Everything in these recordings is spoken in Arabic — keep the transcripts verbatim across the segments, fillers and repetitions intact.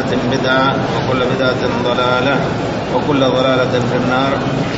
محدثة بدعة وكل بدعة ضلالة وكل ضلالة في النار.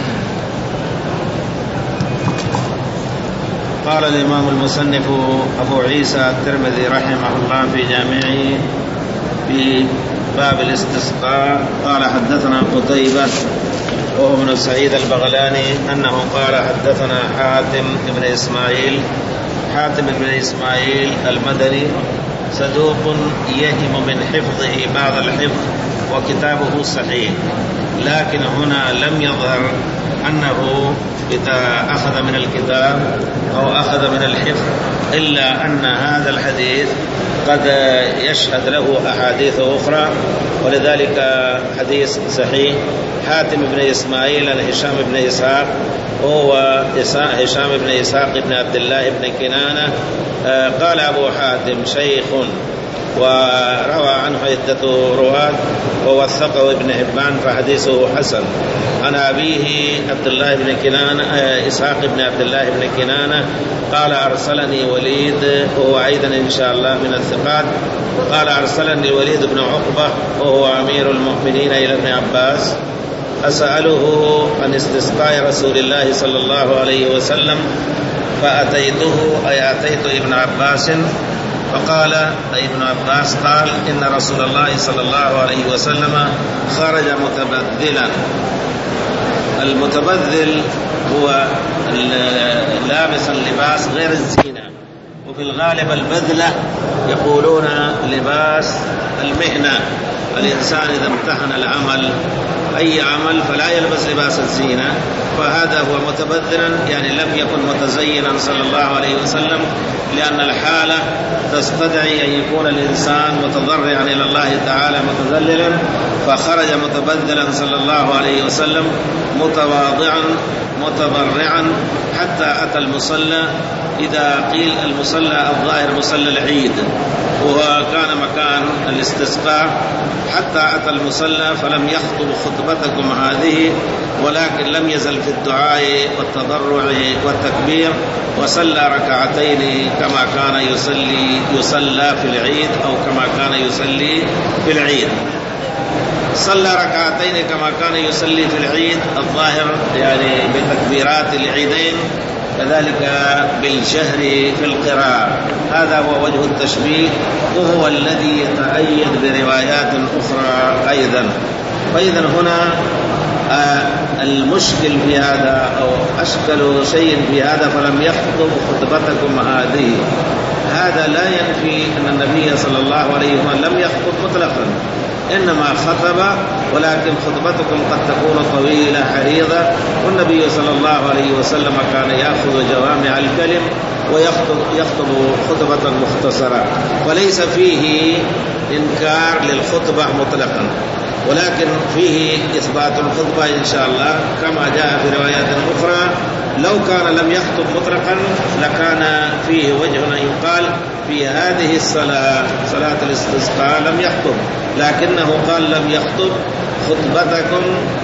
قال الإمام المصنف أبو عيسى الترمذي رحمه الله في جامعه في باب الاستسقاء قال حدثنا قتيبة وهو ابن سعيد البغلاني أنه قال حدثنا حاتم بن إسماعيل حاتم بن إسماعيل المدني صدوق يهم من حفظه بعض الحفظ وكتابه صحيح، لكن هنا لم يظهر أنه إذا أخذ من الكتاب أو أخذ من الحفظ، إلا أن هذا الحديث قد يشهد له أحاديث أخرى، ولذلك حديث صحيح. حاتم بن إسماعيل عن هشام بن إسحاق وهو هشام بن إسحاق بن عبد الله بن كنانة. قال أبو حاتم شيخ وروى عنه عدة رواة ووثقه ابن حبان فحديثه حسن. عن أبيه عبد الله بن كنانة إسحاق بن عبد الله بن كنانة قال أرسلني وليد وهو أيضا إن شاء الله من الثقات. قال أرسلني الوليد بن عقبة وهو أمير المؤمنين إلى ابن عباس أسأله عن استسقاء رسول الله صلى الله عليه وسلم، فأتيته أي أتيت ابن عباس فقال أي ابن عباس قال إن رسول الله صلى الله عليه وسلم خرج متبذلا. المتبذل هو لابس اللباس غير الزينة، وفي الغالب البذلة يقولون لباس المهنة. الإنسان إذا امتحن العمل أي عمل فلا يلبس لباس الزينة، فهذا هو متبذلا، يعني لم يكن متزينا صلى الله عليه وسلم، لأن الحالة تستدعي أن يكون الإنسان متضرعا إلى الله تعالى متذللا، فخرج متبذلا صلى الله عليه وسلم متواضعا متضرعا حتى أتى المصلى. إذا قيل المصلى الظاهر مصلى العيد، وكان مكان الاستسقاء، حتى أتى المصلى فلم يخطب خطبتكم هذه، ولكن لم يزل في الدعاء والتضرع والتكبير، وصلى ركعتين كما كان يصلي يصلى في العيد أو كما كان يصلي في العيد. صلى ركعتين كما كان يصلي في العيد الظاهر يعني بتكبيرات العيدين، كذلك بالجهر في القراءة. هذا هو وجه التشبيه، وهو الذي يتأيد بروايات أخرى أيضا. فإذا هنا آه المشكل في هذا أو أشكل شيء في هذا فلم يخطب خطبتكم هذه، هذا لا ينفي أن النبي صلى الله عليه وسلم لم يخطب مطلقا، إنما خطب، ولكن خطبتكم قد تكون طويلة عريضة، والنبي صلى الله عليه وسلم كان يأخذ جوامع الكلم ويخطب يخطب خطبة مختصرة، وليس فيه إنكار للخطبة مطلقا، ولكن فيه إثبات الخطبة إن شاء الله كما جاء في روايات أخرى. لو كان لم يخطب مطلقا لكان فيه وجه أن يقال في هذه الصلاة صلاة الاستسقاء لم يخطب، لكنه قال لم يخطب خطبتكم.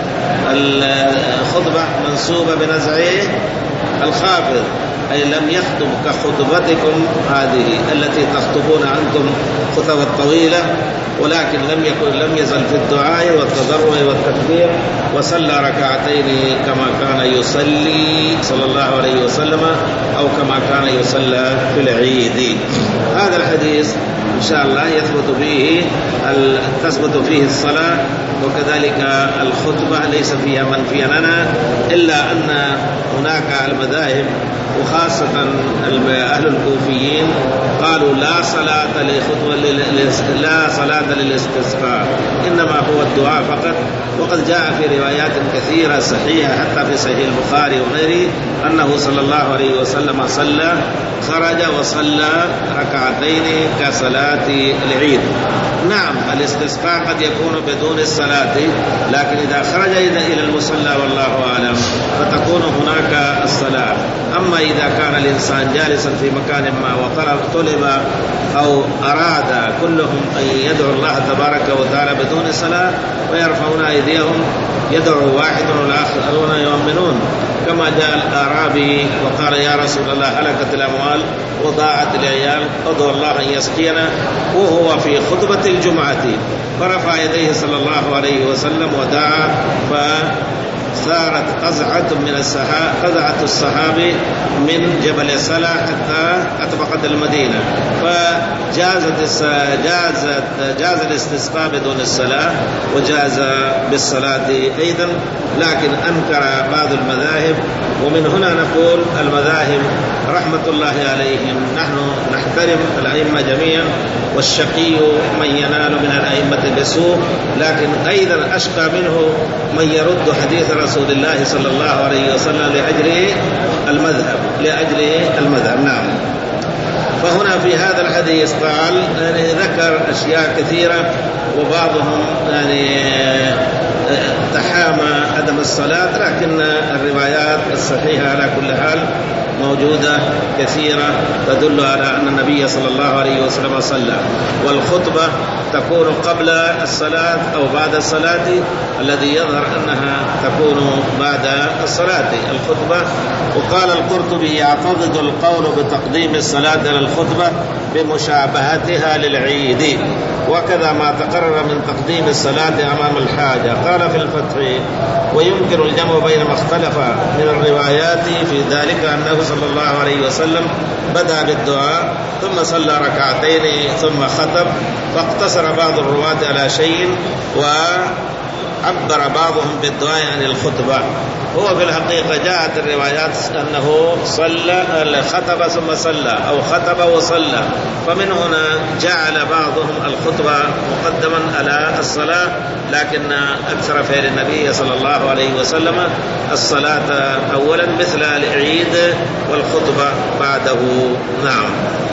الخطبة منسوبة بنزع الخافض، أي لم يخطب كخطبتكم هذه التي تخطبون أنتم خطبة طويلة، ولكن لم يكن لم يزل في الدعاء والتضرع والتكبير، وصلى ركعتين كما كان يصلي صلى الله عليه وسلم أو كما كان يصلى في العيد. هذا الحديث إن شاء الله يثبت فيه تثبت فيه الصلاة، وكذلك الخطبة ليس فيها منفيا لنا، إلا أن هناك المذاهب وخاصة أهل الكوفيين قالوا لا صلاة لخطبة لا صلاة للاستسقاء، إنما هو الدعاء فقط. وقد جاء في روايات كثيرة صحيحة حتى في صحيح البخاري وغيره أنه صلى الله عليه وسلم صلى خرج وصلى ركعتين كصلاة العيد. نعم الاستسقاء قد يكون بدون الصلاة، لكن إذا خرج إلى المصلى والله أعلم فتكون هناك الصلاة. الصلاة. أما إذا كان الإنسان جالسا في مكان ما وطلب طلب أو أراد كلهم أن يدعو الله تبارك وتعالى بدون صلاة ويرفعون أيديهم، يدعو واحد والآخرون يؤمنون، كما جاء الأعرابي وقال يا رسول الله هلكت الأموال وضاعت العيال ادعو الله أن يسقينا، وهو في خطبة الجمعة فرفع يديه صلى الله عليه وسلم ودعا، فصارت قزعة من السحاب قزعة الصحابة من جبل سلا حتى أطبقت المدينة، فجازت جازت جاز الاستسقاء بدون الصلاة وجاز بالصلاة أيضا، لكن أنكر بعض المذاهب. ومن هنا نقول المذاهب رحمة الله عليهم، نحن نحترم الأئمة جميعا، والشقي من ينال من الأئمة بسوء، لكن أيضا أشقى منه من يرد حديث رسول الله صلى الله عليه وسلم لأجل المذهب لأجل المذهب. نعم. فهنا في هذا الحديث قال يعني ذكر أشياء كثيرة، وبعضهم يعني تحامى عدم الصلاة، لكن الروايات الصحيحة على كل حال موجودة كثيرة تدل على أن النبي صلى الله عليه وسلم صلى، والخطبة تكون قبل الصلاة أو بعد الصلاة، الذي يظهر أنها تكون بعد الصلاة الخطبة. وقال القرطبي يعتضد القول بتقديم الصلاة على الخطبة بمشابهتها للعيد، وكذا ما تقرر من تقديم الصلاة أمام الحاجة. قال في الفتح ويمكن الجمع بين ما اختلف من الروايات في ذلك أنه صلى الله عليه وسلم بدأ بالدعاء ثم صلى ركعتين ثم خطب، فاقتصر بعض الرواة على شيء وعبر بعضهم بالدعاء عن الخطبة. هو في الحقيقة جاءت الروايات أنه صلى خطب ثم صلى أو خطب وصلى، فمن هنا جعل بعضهم الخطبة مقدما على الصلاة، لكن أكثر فعل النبي صلى الله عليه وسلم الصلاة أولا مثل العيد والخطبة بعده. نعم.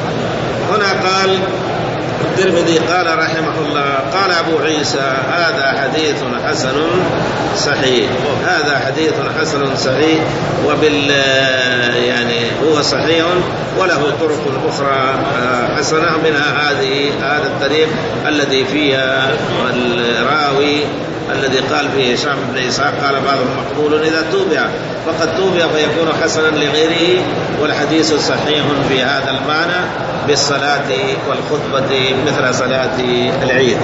هنا قال الترمذي قال رحمه الله قال أبو عيسى هذا حديث حسن صحيح، هذا حديث حسن صحيح، وبال يعني هو صحيح وله طرق أخرى حسنة، منها هذه هذا الطريق الذي فيها الراوي الذي قال فيه هشام بن إسحاق قال بعضهم مقبول إذا توبع، فقد توبع فيكون حسنا لغيره، والحديث صحيح في هذا المعنى بالصلاة والخطبة مثل صلاة العيد.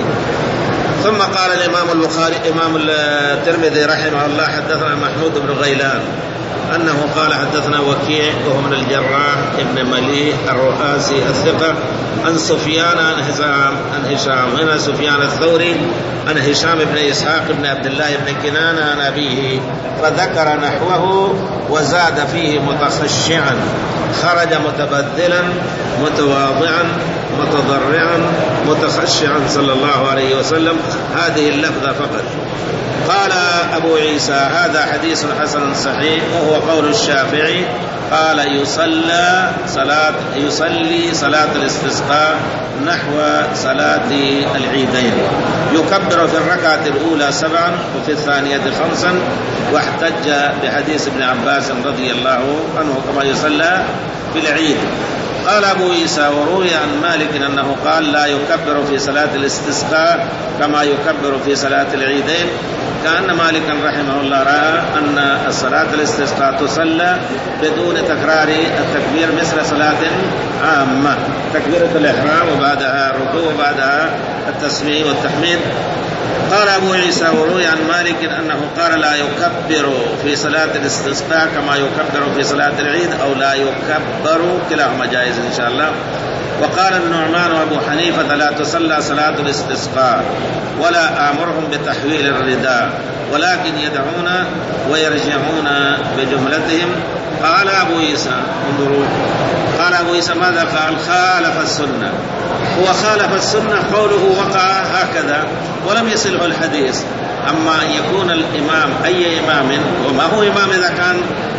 ثم قال الإمام البخاري إمام الترمذي رحمه الله حدثنا محمود بن غيلان أنه قال حدثنا وكيع وهو من الجراح ابن مليح الرؤاسي الثقة عن سفيان عن هشام عن هشام هنا سفيان الثوري عن هشام بن إسحاق بن عبد الله بن كنانة عن أبيه، فذكر نحوه وزاد فيه متخشعا خرج متبذلا متواضعا متضرعا متخشعا صلى الله عليه وسلم، هذه اللفظة فقط. قال أبو عيسى هذا حديث حسن صحيح، وهو قول الشافعي قال يصلى صلاة يصلي صلاة الاستسقاء نحو صلاة العيدين، يكبر في الركعة الأولى سبعا وفي الثانية خمسا، واحتج بحديث ابن عباس رضي الله عنه كما يصلى في العيد. قال أبو عيسى وروي عن مالك أنه قال لا يكبر في صلاة الاستسقاء كما يكبر في صلاة العيدين، كأن مالكا رحمه الله رأى أن صلاة الاستسقاء تصلى بدون تكرار التكبير مثل صلاة عامة، تكبيرة الإحرام وبعدها الركوع وبعدها التسميع والتحميد. قال أبو عيسى وروي عن مالك أنه قال لا يكبر في صلاة الاستسقاء كما يكبر في صلاة العيد، أو لا يكبر، كلاهما جائز إن شاء الله. وقال النعمان وأبو حنيفة لا تصلى صلاة الاستسقاء ولا آمرهم بتحويل الرداء، ولكن يدعون ويرجعون بجملتهم. قال أبو عيسى انظروا قال أبو عيسى ماذا قال؟ خالف السنة. هو خالف السنة قوله وقع هكذا ولم يصله الحديث. أما أن يكون الإمام أي إمام، وما هو إمام إذا كان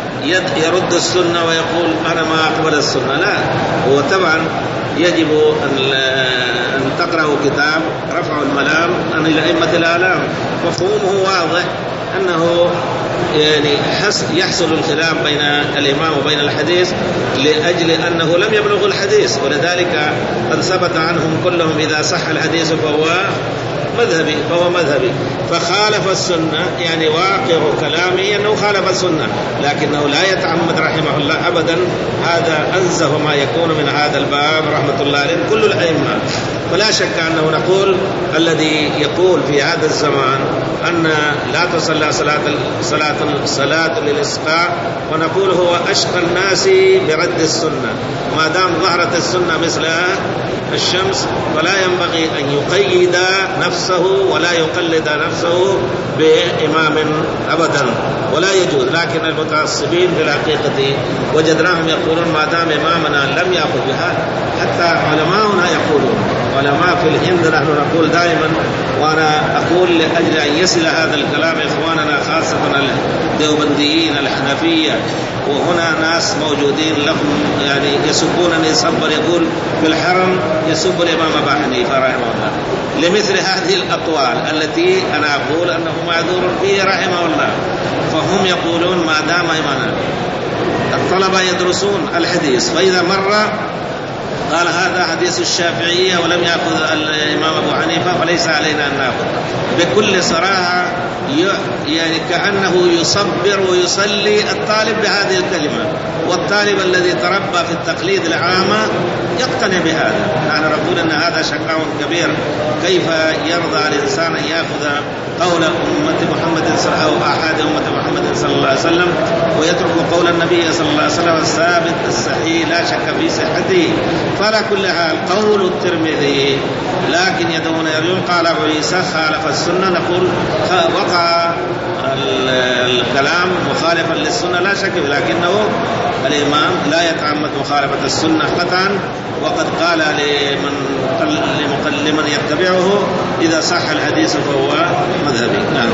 يرد السنة ويقول أنا ما أقبل السنة، لا، هو طبعا يجب أن تقرأوا كتاب رفع الملام عن الأئمة الأعلام، مفهومه واضح أنه يعني يحصل الخلاف بين الإمام وبين الحديث لأجل أنه لم يبلغ الحديث، ولذلك قد ثبت عنهم كلهم إذا صح الحديث فهو مذهبي فهو مذهبي فخالف السنة، يعني واقع كلامه أنه خالف السنة، لكنه لا يتعمد رحمه الله أبدا. هذا أنزه ما يكون من هذا الباب رحمة الله عليه كل الأئمة. فلا شك أنه نقول الذي يقول في هذا الزمان أن لا تصلى صلاة صلاة صلاة للإسقاء، ونقول هو أشقى الناس برد السنة. ما دام ظهرت السنة مثل الشمس فلا ينبغي أن يقيد نفسه ولا يقلد نفسه بإمام أبدا، ولا يجوز. لكن المتعصبين في الحقيقة وجدناهم يقولون ما دام إمامنا لم يأخذ بها، حتى علماؤنا يقولون، علماء في الهند نحن نقول دائما، وأنا أقول لأجل أن يصل هذا الكلام إخواننا خاصة الديوبنديين الحنفية، وهنا ناس موجودين لهم يعني يسبونني سبا، يقول في الحرم يسب الإمام أبا حنيفة رحمه الله لمثل هذه الأقوال التي أنا أقول أنه معذور فيه رحمه الله. فهم يقولون ما دام إمامنا الطلبة يدرسون الحديث، فإذا مر قال هذا حديث الشافعية ولم يأخذ الإمام أبو حنيفة فليس علينا أن نأخذ بكل صراحة، يعني كأنه يصبر ويصلي الطالب بهذه الكلمة، والطالب الذي تربى في التقليد العامة يقتنع بهذا. نحن نقول أن هذا شقاء كبير. كيف يرضى الإنسان أن يأخذ قول أمة محمد أو أحد أمة محمد صلى الله عليه وسلم ويترك قول النبي صلى الله عليه وسلم الثابت الصحيح لا شك في صحته؟ فلا كل حال قول الترمذي لكن يدعون يرجون قال أبو عيسى خالف السنة، نقول وقع الكلام مخالفا للسنة لا شك، لكنه الإمام لا يتعمد مخالفة السنة قطعا، وقد قال لمن لمن يتبعه إذا صح الحديث فهو مذهبي. نعم.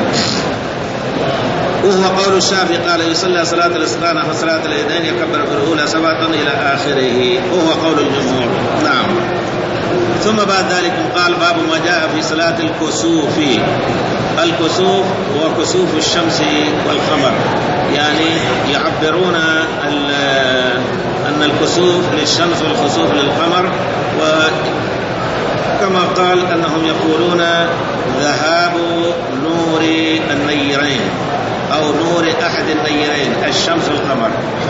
وهو قول الشافعي قال يصلى صلاة الاستقامة وصلاة العيدين يكبر في الأولى سبعة إلى آخره، وهو قول الجمهور. نعم. ثم بعد ذلك قال باب ما جاء في صلاة الكسوف. الكسوف هو كسوف الشمس والقمر، يعني يعبرون أن الكسوف للشمس والخسوف للقمر، وكما قال أنهم يقولون ذهاب نور النيرين أو نور أحد النيرين الشمس والقمر.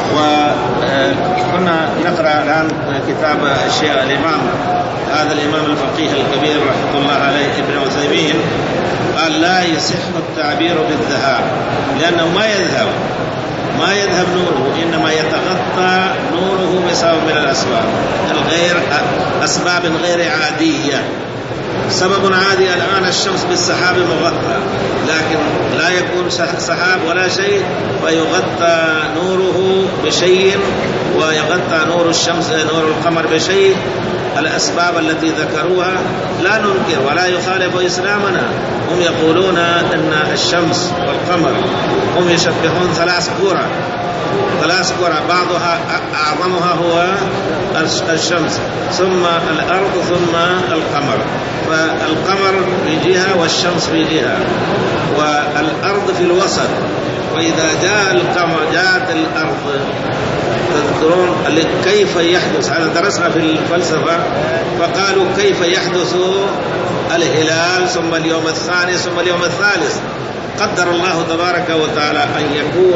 وكنا نقرأ الآن كتاب الشيخ الإمام هذا الإمام الفقيه الكبير رحمه الله عليه ابن عثيمين، قال لا يصح التعبير بالذهاب لأنه ما يذهب ما يذهب نوره، إنما يتغطى نوره بسبب من الأسباب الغير أسباب غير عادية. سبب عادي الآن الشمس بالسحاب مغطى، لكن لا يكون سحاب ولا شيء ويغطى نوره بشيء، ويغطى نور الشمس نور القمر بشيء. الأسباب التي ذكروها لا ننكر ولا يخالف إسلامنا. هم يقولون أن الشمس والقمر هم يشبهون ثلاث كرة ثلاث كرة بعضها أعظمها هو الشمس ثم الأرض ثم القمر، فالقمر في جهة والشمس في جهة والأرض في الوسط. وإذا جاء القمر جاءت الأرض تذكرون كيف يحدث، هذا درسنا في الفلسفة، فقالوا كيف يحدث الهلال ثم اليوم الثاني ثم اليوم الثالث. قدر الله تبارك وتعالى أن يكون،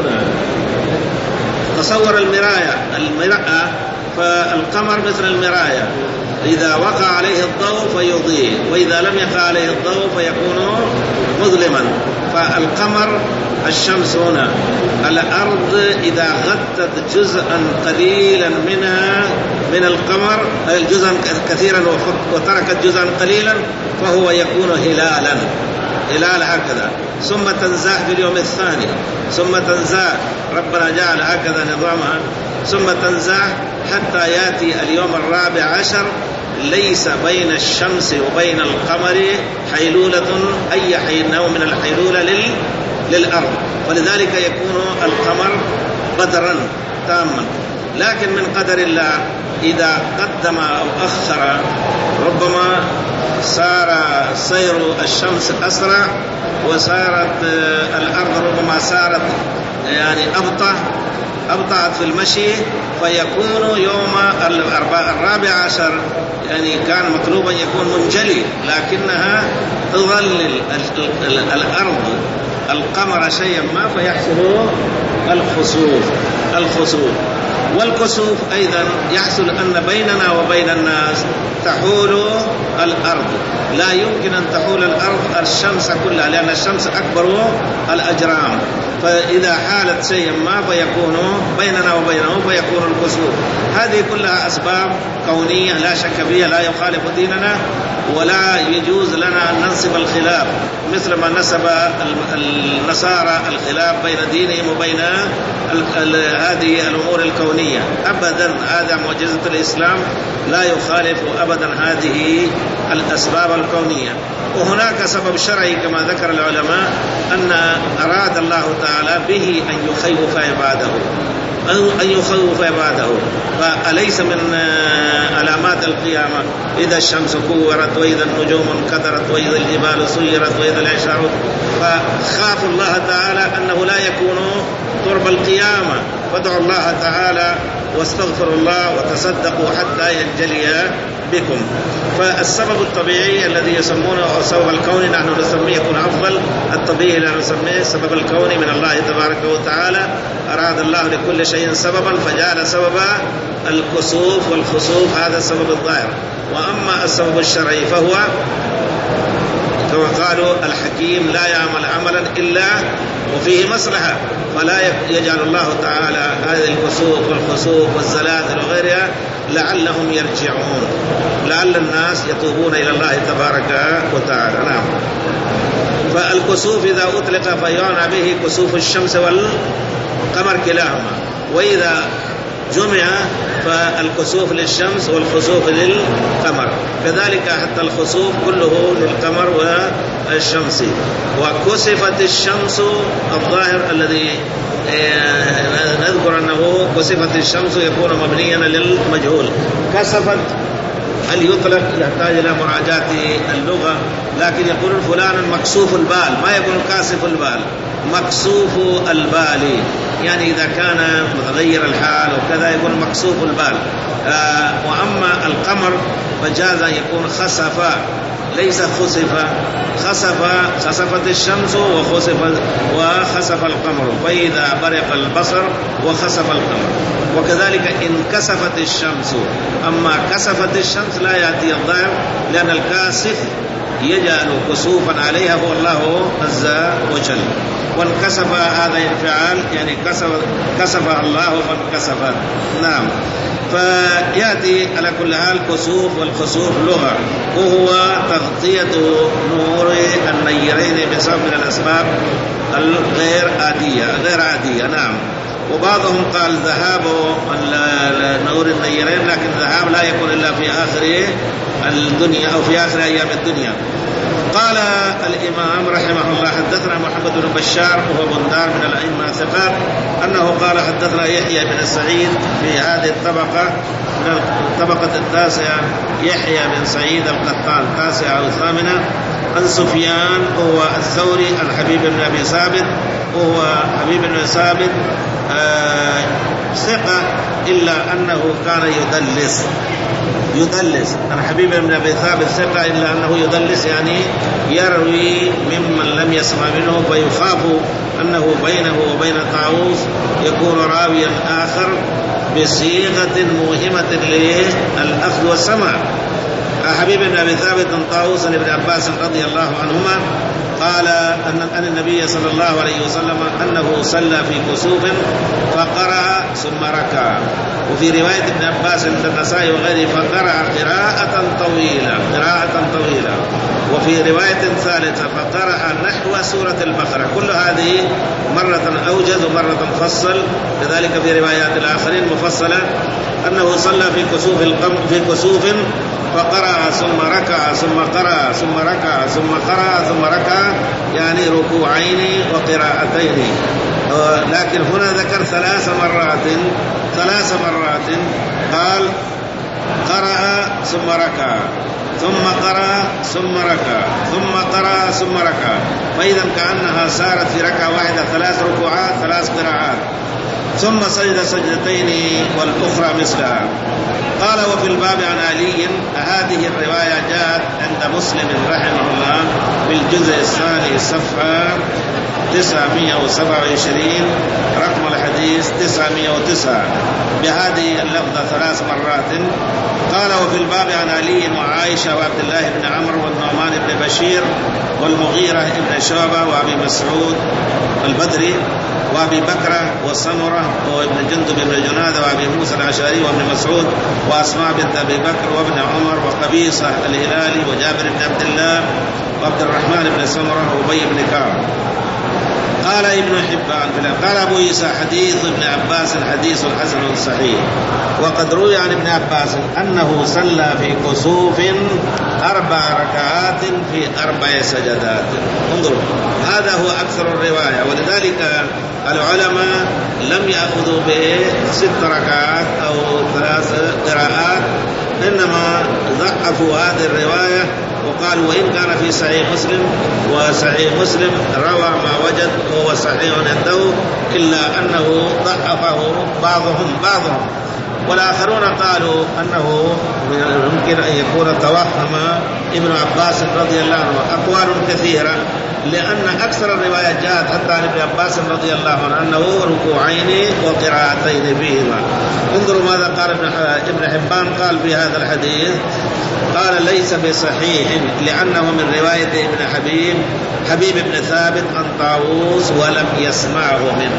تصور المراية المرأة، فالقمر مثل المراية إذا وقع عليه الضوء فيضيء، وإذا لم يقع عليه الضوء فيكون مظلما. فالقمر الشمس هنا، الأرض إذا غطت جزءا قليلا منها من القمر جزءا كثيرا وتركت جزءا قليلا فهو يكون هلالا هلال هكذا، ثم تنزاح في اليوم الثاني، ثم تنزاح، ربنا جعل هكذا نظامها، ثم تنزاح حتى يأتي اليوم الرابع عشر ليس بين الشمس وبين القمر حيلولة أي حين نوع من الحيلولة لل... للأرض، ولذلك يكون القمر بدرا تاما. لكن من قدر الله إذا قدم أو أخر ربما صار سير الشمس أسرع، وصارت الأرض ربما صارت يعني أبطأ أبطأت في المشي، فيكون يوم الرابع عشر يعني كان مطلوبا يكون منجلي، لكنها تظلل الأرض القمر شيئا ما فيحصل الخسوف الخسوف والكسوف أيضا يحصل أن بيننا وبين الناس تحول الأرض، لا يمكن أن تحول الأرض الشمس كلها، لأن الشمس أكبر الأجرام، فإذا حالت شيئا ما فيكون بيننا وبينه فيكون الكسوف. هذه كلها أسباب كونية لا شك فيها، لا يخالف ديننا، ولا يجوز لنا أن ننسب الخلاف مثل ما نسب النصارى الخلاف بين دينهم وبين هذه الأمور الكونية. أبدا هذا معجزة الإسلام، لا يخالف أبدا هذه الأسباب الكونية. وهناك سبب شرعي كما ذكر العلماء، أن أراد الله تعالى به أن يخوف عباده أن يخوف عباده فأليس من علامات القيامة إذا الشمس كورت وإذا النجوم انكدرت وإذا الجبال سيرت وإذا العشار، فخافوا الله تعالى أنه لا يكون قرب القيامة، فادعوا الله تعالى واستغفروا الله وتصدقوا حتى ينجلي بكم. فالسبب الطبيعي الذي يسمونه أو السبب الكوني نحن نسميه يكون أفضل، الطبيعي لا نسميه السبب الكوني من الله تبارك وتعالى. أراد الله لكل شيء سببا فجعل سبب الكسوف والخسوف هذا السبب الظاهر. وأما السبب الشرعي فهو كما قالوا الحكيم لا يعمل عملا إلا وفيه مصلحة، فلا يجعل الله تعالى هذه الكسوف والخسوف والزلازل وغيرها لعلهم يرجعون، لعل الناس يتوبون إلى الله تبارك وتعالى. نعم. فالكسوف إذا أطلق فيعنى به كسوف الشمس والقمر كلاهما، وإذا جمع فالكسوف للشمس والخسوف للقمر، كذلك حتى الخسوف كله للقمر والشمس. وكسفت الشمس الظاهر الذي نذكر أنه كسفت الشمس يكون مبنيا للمجهول. كسفت هل يطلق يحتاج إلى مراجعة اللغة، لكن يقول فلان مكسوف البال، ما يقول كاسف البال، مكسوف البال يعني إذا كان متغير الحال وكذا يكون مكسوف البال. آه وأما القمر فجاز يكون خسف ليس خسف، خسف خسفت الشمس وخسف وخسف القمر، فإذا برق البصر وخسف القمر. وكذلك إن كسفت الشمس، أما كسفت الشمس لا يأتي الظاهر، لأن الكاسف يجعل كسوفا عليها هو الله عز وجل. وانكسف هذا انفعال يعني كسف كسف الله فانكسفت. نعم. فيأتي على كل حال كسوف والخسوف لغة، وهو تغطية نور النيرين بسبب من الأسباب الغير عادية غير عادية. نعم. وبعضهم قال ذهاب نور النيرين، لكن الذهاب لا يكون إلا في آخر الدنيا أو في آخر أيام الدنيا. قال الإمام رحمه الله حدثنا محمد بن بشار وهو بندار من الأئمة الثقات أنه قال حدثنا يحيى بن سعيد في هذه الطبقة من الطبقة التاسعة، يحيى بن سعيد القطان التاسعة أو الثامنة، عن سفيان وهو الثوري عن حبيب بن أبي ثابت وهو حبيب بن ثابت آه ثقة إلا أنه كان يدلس يدلس عن حبيب بن أبي ثابت ثقة إلا أنه يدلس يعني يروي ممن لم يسمع منه، فيخاف أنه بينه وبين طاووس يكون راويا آخر بصيغة موهمة للأخذ والسمع. حبيب بن أبي ثابت طاووس بن عباس رضي الله عنهما قال أن أن النبي صلى الله عليه وسلم أنه صلى في كسوف فقرأ ثم ركع. وفي رواية ابن عباس عند النسائي وغيره فقرأ قراءة طويلة قراءة طويلة وفي رواية ثالثة فقرأ نحو سورة البقرة. كل هذه مرة أوجز ومرة مفصل، كذلك في روايات الآخرين مفصلة أنه صلى في كسوف القمر في كسوف فقرأ ثم ركع ثم قرأ ثم ركع ثم قرأ ثم ركع، يعني ركوعين وقراءتين. لكن هنا ذكر ثلاث مرات ثلاث مرات قال قرأ ثم ركع ثم قرأ ثم ركع ثم قرأ ثم ركع، فإذا كأنها صارت في ركعة واحدة ثلاث ركوعات ثلاث قراءات، ثم سجد سجدتين والأخرى مثلها. قال وفي الباب عن علي، هذه الرواية جاءت عند مسلم رحمه الله بالجزء الثاني صفحة تسعمائة وسبعة وعشرين رقم الحديث تسعمائة وتسعة بهذه اللفظة ثلاث مرات. قال وفي الباب عن علي وعائشة وعبد الله بن عمرو والنعمان بن بشير والمغيرة بن شعبة وأبي مسعود البدري وأبي بكر وسمرة وابن جندب بن جنادة وأبي موسى الأشعري وابن مسعود وأسماء بنت أبي بكر وابن عمر وقبيصة الهلالي وجابر بن عبد الله وعبد الرحمن بن سمرة وأبي بن كعب. قال ابن حبان قال أبو عيسى حديث ابن عباس حديث حسن صحيح. وقد روي عن ابن عباس أنه صلى في كسوف أربع ركعات في أربع سجدات. انظروا، هذا هو أكثر الرواية، ولذلك العلماء لم يأخذوا بست ركعات أو ثلاث قراءات، إنما ضعفوا هذه الرواية وقالوا وإن كان في صحيح مسلم، وصحيح مسلم روى ما وجد وهو صحيح عنده، إلا أنه ضعفه بعضهم بعضهم والآخرون قالوا أنه ممكن أن يكون توهم ابن عباس رضي الله عنه. أقوال كثيرة، لأن أكثر الروايات جاءت حتى عن ابن عباس رضي الله عنه أنه ركوعين وقراءتين فيهما. انظروا ماذا قال ابن حبان قال في هذا الحديث، قال ليس بصحيح لأنه من رواية ابن حبيب حبيب بن ثابت عن طاووس ولم يسمعه منه.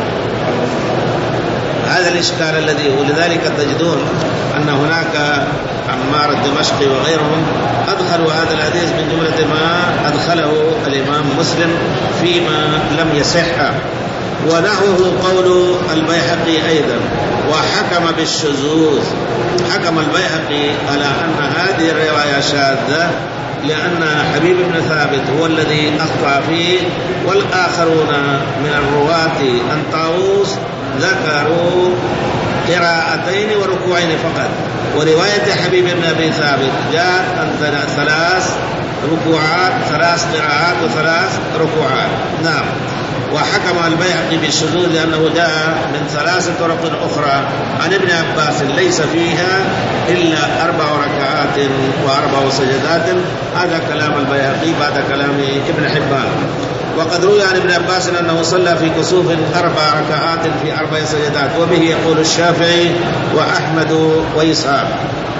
هذا الإشكال الذي ولذلك تجدون أن هناك عمار الدمشقي وغيرهم أدخلوا هذا الحديث من جملة ما أدخله الإمام مسلم فيما لم يصح. ونحوه قول البيهقي أيضا، وحكم بالشذوذ. حكم البيهقي على أن هذه الرواية شاذة لأن حبيب بن ثابت هو الذي أخطأ فيه، والآخرون من الرواة عن طاووس ذكروا قراءتين وركوعين فقط. ورواية حبيب بن أبي ثابت جاءت عن ثلاث ركوعات ثلاث قراءات وثلاث ركوعات. نعم. وحكم البيهقي بالشذوذ لأنه جاء من ثلاث طرق أخرى عن ابن عباس ليس فيها إلا أربع ركعات وأربع سجدات. هذا كلام البيهقي بعد كلام ابن حبان. وقد روي عن ابن عباس أنه صلى في كسوف أربع ركعات في أربع سجدات، وبه يقول الشافعي وأحمد وإسحاق.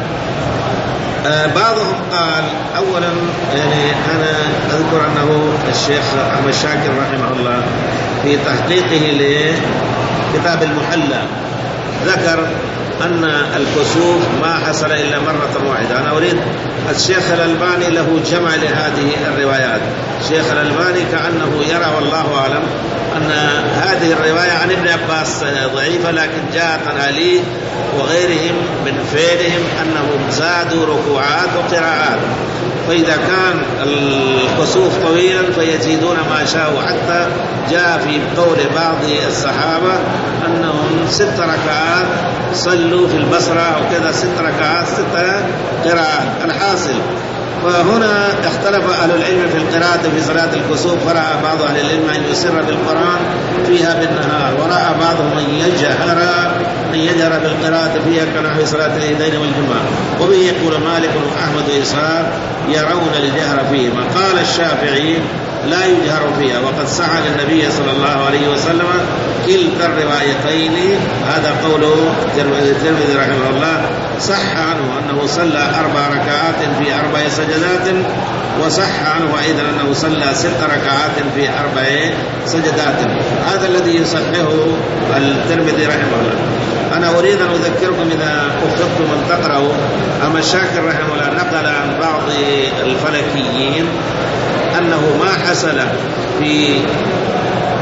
آه بعضهم قال أولا، يعني أنا أذكر أنه الشيخ أحمد شاكر رحمه الله في تحقيقه لكتاب المحلى ذكر أن الكسوف ما حصل إلا مرة واحدة. أنا أريد الشيخ الألباني له جمع لهذه الروايات. الشيخ الألباني كأنه يرى والله أعلم أن هذه الرواية عن ابن عباس ضعيفة، لكن جاءت عن علي وغيرهم من فعلهم أنهم زادوا ركوعات وقراءات، فإذا كان الكسوف طويلا فيزيدون ما شاءوا، حتى جاء في قول بعض الصحابة أنهم ست ركعات صلوا في البصرة أو كذا، ست ركعات ست قراءات. الحاصل فهنا اختلف أهل العلم في القراءة في صلاة الكسوف، فرأى بعض أهل العلم أن يسر بالقرآن فيها بالنهار، ورأى بعضهم أن يجهر أن يجهر بالقراءة فيها كنحو صلاة العيدين والجمعة. وبه يقول مالك وأحمد وإسحاق يرون الجهر فيهما. قال الشافعي لا يجهر فيها، وقد صح للنبي صلى الله عليه وسلم كلتا الروايتين. هذا قول الترمذي رحمه الله، صح عنه أنه صلى أربع ركعات في أربع سجدات، وصح عنه أيضا أنه صلى ست ركعات في أربع سجدات. هذا الذي يصححه الترمذي رحمه الله. أنا أريد أن أذكركم إذا أخذتم من تقرأوا، أما الشاكر رحمه الله نقل عن بعض الفلكيين أنه ما حصل في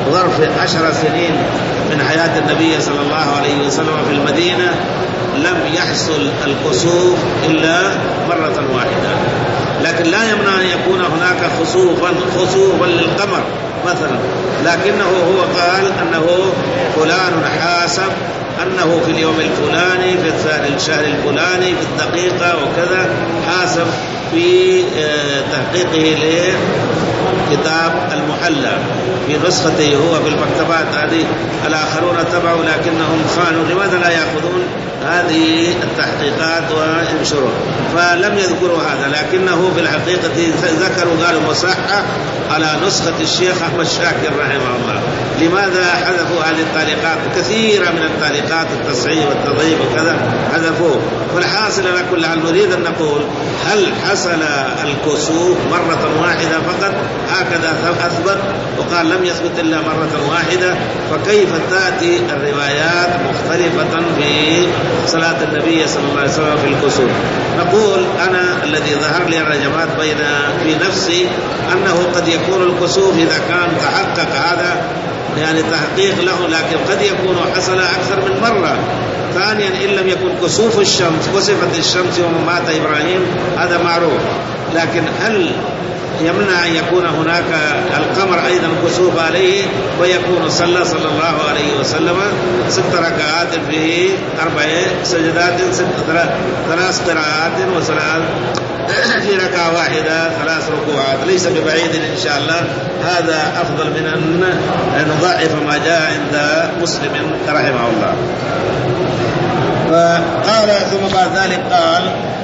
ظرف عشر سنين من حياة النبي صلى الله عليه وسلم في المدينة لم يحصل الكسوف إلا مرة واحدة. لكن لا يمنع أن يكون هناك خسوفا خسوفا للقمر مثلا، لكنه هو قال أنه فلان حاسب أنه في اليوم الفلاني في الشهر الفلاني في الدقيقة وكذا، حاسب في تحقيقه لكتاب المحلى في نسخته هو في المكتبات هذه. الآخرون تبعوا لكنهم خانوا، لماذا لا يأخذون هذه التحقيقات وينشرون؟ فلم يذكروا هذا، لكنه في الحقيقة ذكروا قالوا مصحح على نسخة الشيخ أحمد شاكر رحمه الله. لماذا حذفوا هذه التعليقات؟ كثيرة من التعليقات التصحيح والتضعيف وكذا حذفوه. والحاصل على كل حال نريد أن نقول هل حصل الكسوف مرة واحدة فقط؟ هكذا أثبت، وقال لم يثبت إلا مرة واحدة، فكيف تأتي الروايات مختلفة في صلاة النبي صلى الله عليه وسلم في الكسوف؟ نقول أنا الذي ظهر لي الرجمات بين في نفسي أنه قد يكون الكسوف إذا كان تحقق هذا يعني تحقيق له، لكن قد يكون حصل أكثر من مرة. ثانيا إن لم يكن كسوف الشمس، كسفت الشمس يوم مات إبراهيم، هذا معروف، لكن هل يمنع أن يكون هناك القمر أيضا كسوف عليه ويكون صلى صلى الله عليه وسلم ست ركعات في أربع سجدات، ثلاث قراءات وثلاث في ركعة واحدة ثلاث ركوعات، ليس ببعيد إن شاء الله. هذا أفضل من أن نضعف ما جاء عند مسلم رحمه الله. فقال ثم بعد ذلك قال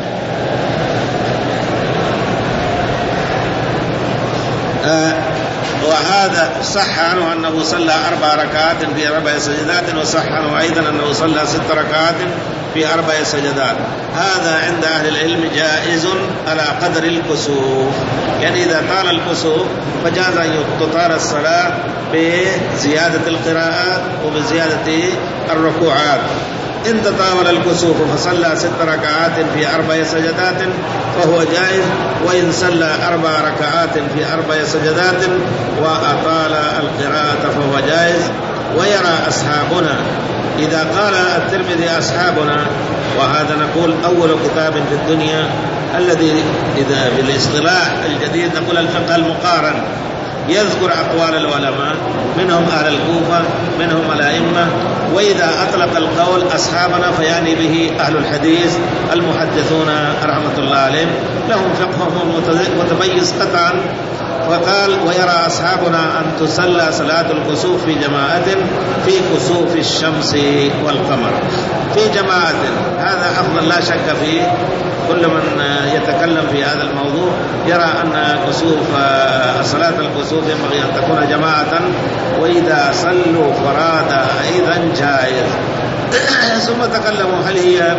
آه وهذا صح عنه أنه صلى أربع ركعات في أربع سجدات، وصح عنه أيضا أنه صلى ست ركعات في أربع سجدات. هذا عند أهل العلم جائز على قدر الكسوف، يعني إذا طال الكسوف فجاز أن تطال الصلاة بزيادة القراءات وبزيادة الركوعات. إن تطاول الكسوف فصلى ست ركعات في أربع سجدات فهو جائز، وإن صلى أربع ركعات في أربع سجدات وأطال القراءة فهو جائز. ويرى أصحابنا، إذا قال الترمذي أصحابنا، وهذا نقول أول كتاب في الدنيا الذي إذا بالاصطلاح الجديد نقول الفقه المقارن، يذكر أقوال العلماء، منهم أهل الكوفة منهم الأئمة، وإذا أطلق القول أصحابنا فيعني به أهل الحديث المحدثون رحمة الله عليهم، لهم فقههم متميز قطعا. وقال ويرى أصحابنا أن تصلى صلاة الكسوف في جماعة في كسوف الشمس والقمر، في جماعة، هذا أفضل لا شك فيه. كل من يتكلم في هذا الموضوع يرى أن كسوف صلاة الكسوف ينبغي أن تكون جماعة، وإذا صلوا فرادى أيضا جائز. ثم تكلموا هل هي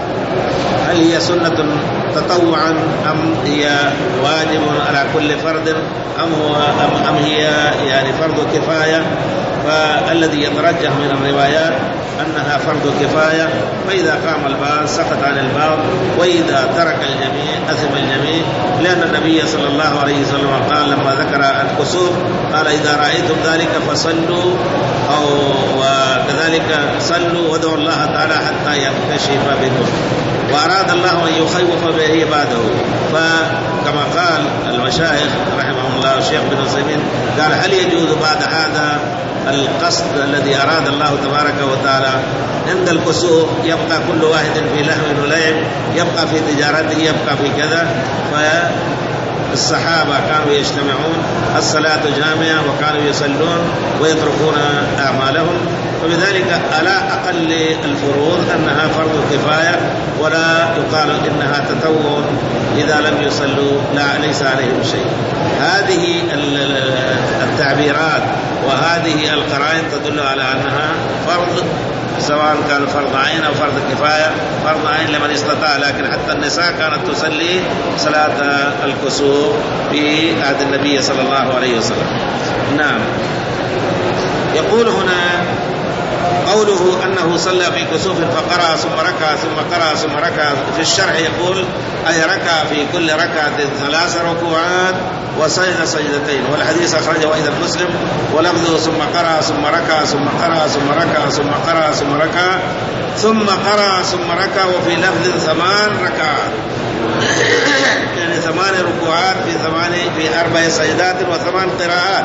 هل هي سنة تطوعا أم هي واجب على كل فرد أم هو أم, أم هي يعني فرض كفاية. فالذي يترجح من الروايات أنها فرض كفاية، فإذا قام البعض سقط عن البعض، وإذا ترك الجميع أثم الجميع، لأن النبي صلى الله عليه وسلم قال لما ذكر الكسوف قال إذا رأيتم ذلك فصلوا، أو وكذلك صلوا وادعوا الله تعالى حتى يكشف بكم، وأراد الله أن يخوف به عباده. فكما قال المشايخ رحمهم الله الشيخ بن عثيمين قال هل يجوز بعد هذا القصد الذي أراد الله تبارك وتعالى عند الكسوف يبقى كل واحد في لهو ولعب، يبقى في تجارته، يبقى في كذا؟ فالصحابة كانوا يجتمعون، الصلاة جامعة، وكانوا يصلون ويتركون أعمالهم. وبذلك على أقل الفروض أنها فرض كفاية، ولا يقال إنها تطوع إذا لم يصلوا لا ليس عليهم شيء. هذه التعبيرات وهذه القرائن تدل على أنها فرض، سواء كان فرض عين أو فرض كفاية. فرض عين لمن استطاع، لكن حتى النساء كانت تصلي صلاة الكسوف في عهد النبي صلى الله عليه وسلم. نعم. يقول هنا قوله أنه صلى في كسوف فقرأ ثم ركع ثم قرأ ثم ركع، في الشرح يقول أي ركع في كل ركعة ثلاث ركوعات وسجد سجدتين، والحديث أخرجه أيضا مسلم ولفظه ثم قرأ ثم ركع ثم قرأ ثم ركع ثم قرأ ثم ركع ثم قرأ ثم ركع، وفي لفظ ثمان ركعات يعني ثمان ركوعات في ثمان في أربع سجدات وثمان قراءات.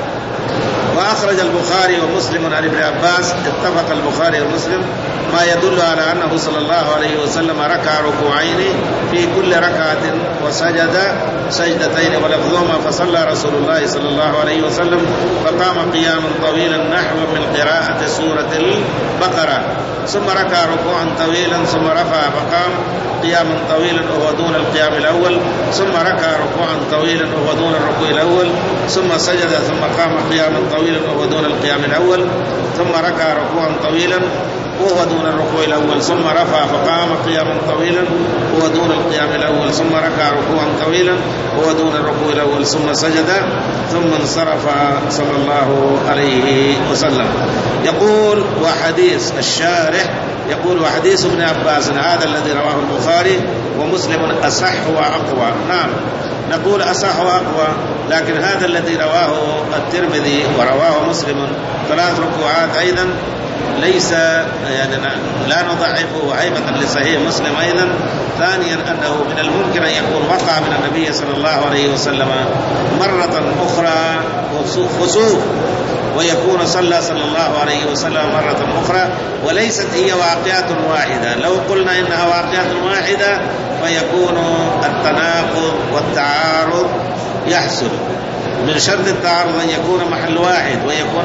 وأخرج البخاري ومسلم عن ابن عباس، اتفق البخاري ومسلم ما يدل على أنه صلى الله عليه وسلم ركع ركوعين في كل ركعة وسجد سجدتين، ولفظهما فصلى رسول الله صلى الله عليه وسلم فقام قياما طويلا نحو من قراءة سورة البقرة، ثم ركع ركوعا طويلا ثم رفع فقام قياما طويلا وهو دون القيام الأول، ثم ركع ركوعا طويلا وهو دون الركوع الأول، ثم سجد ثم قام قياما طويلا وهو دون القيام الأول، ثم ركع ركوعا طويلا وهو دون الركوع الأول، ثم رفع فقام قياما طويلا وهو دون القيام الأول، ثم ركع ركوعا طويلا وهو دون الركوع الأول، ثم سجد ثم انصرف صلى الله عليه وسلم. يقول وحديث الشارح يقول وحديث ابن عباس هذا الذي رواه البخاري ومسلم أصح وأقوى. نعم نقول أصح وأقوى، لكن هذا الذي رواه الترمذي ورواه مسلم ثلاث ركوعات أيضا ليس يعني لا نضعفه عيبة لصحيح مسلم أيضا. ثانيا أنه من الممكن أن يكون وقع من النبي صلى الله عليه وسلم مرة أخرى خسوف ويكون صلى صلى الله عليه وسلم مرة أخرى، وليست هي واقعة واحدة. لو قلنا إنها واقعة واحدة فيكون التناقض والتعارض يحصل. من شرط التعارض أن يكون محل واحد ويكون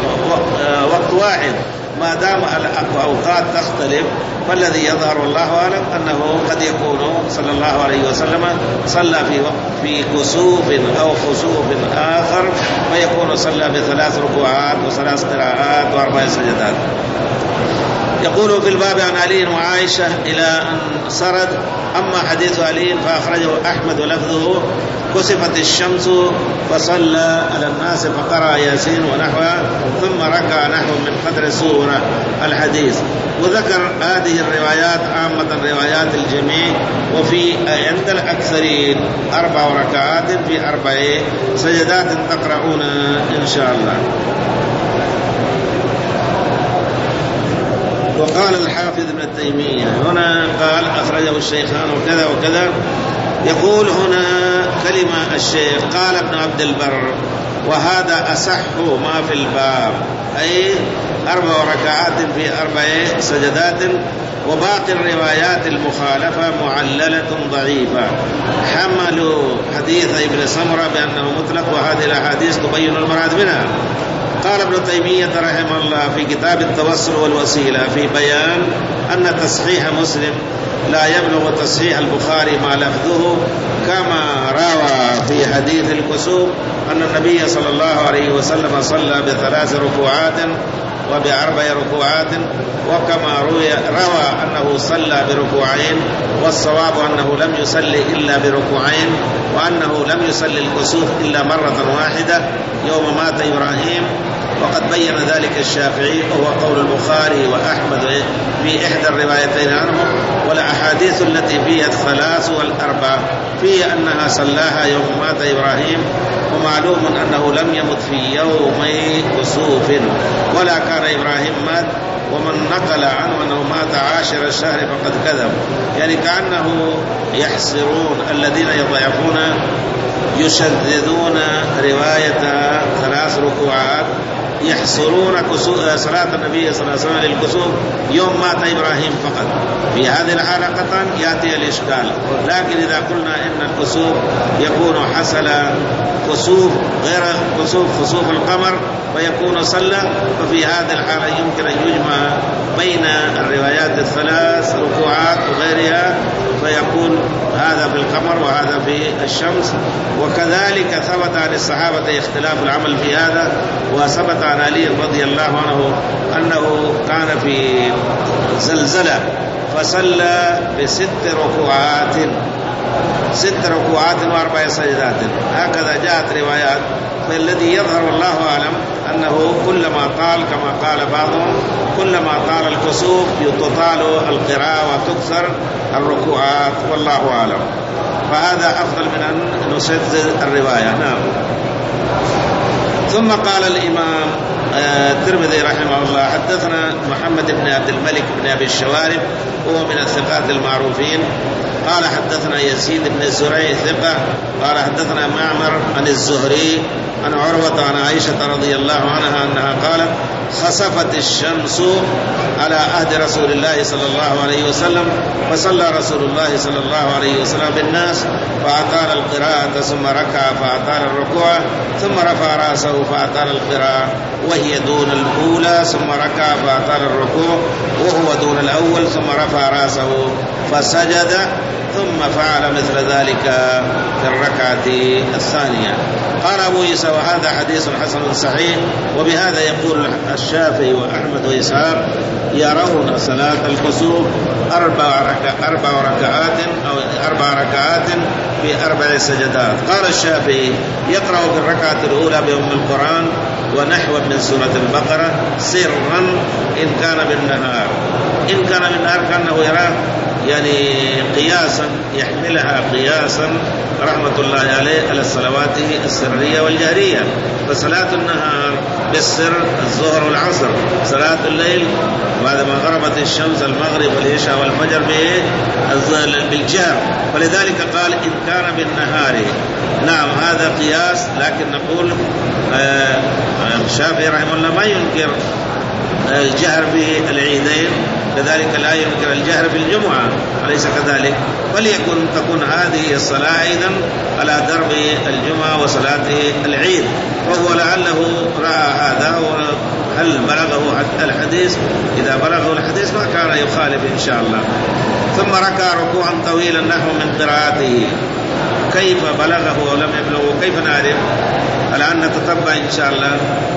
وقت واحد، ما دام الأوقات تختلف فالذي يظهر والله أعلم أنه قد يكون صلى الله عليه وسلم صلى في وقت في كسوف أو خسوف آخر فيكون صلى بثلاث ركوعات وثلاث قراءات وأربع سجدات. يقول في الباب عن علي وعائشة إلى أن سرد. أما حديث علي فأخرجه أحمد ولفظه كسفت الشمس فصلى على الناس فقرأ ياسين ونحوها ثم ركع نحو من قدر سورة الحديث. وذكر هذه الروايات عامة روايات الجميع، وفي عند الأكثرين أربع ركعات في أربع سجدات تقرؤون إن شاء الله. وقال الحافظ ابن تيمية هنا قال أخرجه الشيخان وكذا وكذا. يقول هنا كلمة الشيخ قال ابن عبد البر وهذا أصح ما في الباب، أي أربع ركعات في أربع سجدات، وباقي الروايات المخالفة معللة ضعيفة. حملوا حديث ابن سمرة بأنه مطلق، وهذه الأحاديث تبين المراد منها. قال ابن تيمية رحمه الله في كتاب التوسل والوسيلة في بيان أن تصحيح مسلم لا يبلغ تصحيح البخاري ما لفظه، كما روى في حديث الكسوف أن النبي صلى الله عليه وسلم صلى بثلاث ركوعات وبأربع ركوعات، وكما روى, روى أنه صلى بركوعين، والصواب أنه لم يصلي إلا بركوعين، وأنه لم يصلي الكسوف إلا مرة واحدة يوم مات إبراهيم، وقد بين ذلك الشافعي وهو قول البخاري وأحمد في إحدى الروايتين عنه. والأحاديث التي فيها الثلاث والأربع فيها أنها صلاها يوم مات إبراهيم، ومعلوم أنه لم يمت في يومي كسوف ولا كان إبراهيم مات، ومن نقل عنه أنه مات عاشر الشهر فقد كذب. يعني كأنه يحسرون الذين يضعفون يشددون رواية ثلاث ركوعات، يحصرون صلاة النبي صلى الله عليه وسلم للكسوف يوم مات إبراهيم فقط. في هذه الحالة قطعا يأتي الإشكال. لكن إذا قلنا إن الكسوف يكون حصل كسوف غير كسوف خسوف القمر فيكون صلى، ففي هذه الحالة يمكن أن يجمع بين الروايات الثلاث ركوعات وغيرها، فيكون هذا في القمر وهذا في الشمس. وكذلك ثبت عن الصحابة اختلاف العمل في هذا، وثبت عن علي رضي الله عنه أنه كان في زلزلة فصلى بست ركوعات ست ركوعات وأربع سجدات، هكذا جاءت روايات. فالذي يظهر والله أعلم أنه كلما طال كما قال بعضهم كلما طال الكسوف تطال القراءة وتكثر الركوعات والله أعلم، فهذا أفضل من أن نشدد الرواية. نعم. ثم قال الإمام الترمذي رحمه الله حدثنا محمد بن عبد الملك بن أبي الشوارب وهو من الثقات المعروفين قال حدثنا يزيد بن الزريع ثقة قال حدثنا معمر عن الزهري عن عروة عن عائشة رضي الله عنها أنها قالت خسفت الشمس على عهد رسول الله صلى الله عليه وسلم فصلى رسول الله صلى الله عليه وسلم بالناس فأطال القراءة ثم ركع فأطال الركوع ثم رفع رأسه فأطال القراءة وهي دون الأولى ثم ركع فأطال الركوع وهو دون الأول ثم رفع رأسه فسجد ثم فعل مثل ذلك في الركعة الثانية. قال أبو عيسى وهذا حديث حسن صحيح. وبهذا يقول الشافعي وأحمد وإسحاق يرون صلاة الكسوف أربع ركع أربع ركعات أو أربع ركعات بأربع سجدات. قال الشافعي يقرأ في الركعة الأولى بأم القرآن ونحو من سورة البقرة سرا إن كان بالنهار، إن كان بالنهار كأنه يرى يعني قياسا يحملها قياسا رحمة الله عليه على الصلوات السرية والجهرية. فصلاة النهار بالسر الظهر والعصر، صلاة الليل بعد ما غربت الشمس المغرب والعشاء والفجر بالجهر، فلذلك قال إن كان بالنهار. نعم هذا قياس، لكن نقول الشافعي رحمه الله ما ينكر الجهر بالعيدين، كذلك لا ينكر الجهر بالجمعة، أليس كذلك؟ فليكن تكون هذه الصلاة أيضا على درب الجمعة وصلاة العيد، وهو لعله رأى هذا. هل بلغه حتى الحديث؟ إذا بلغه الحديث ما كان يخالف إن شاء الله. ثم ركع ركوعا طويلا نحو من قراءته. كيف بلغه ولم يبلغه كيف نعرف؟ الآن نتتبع إن شاء الله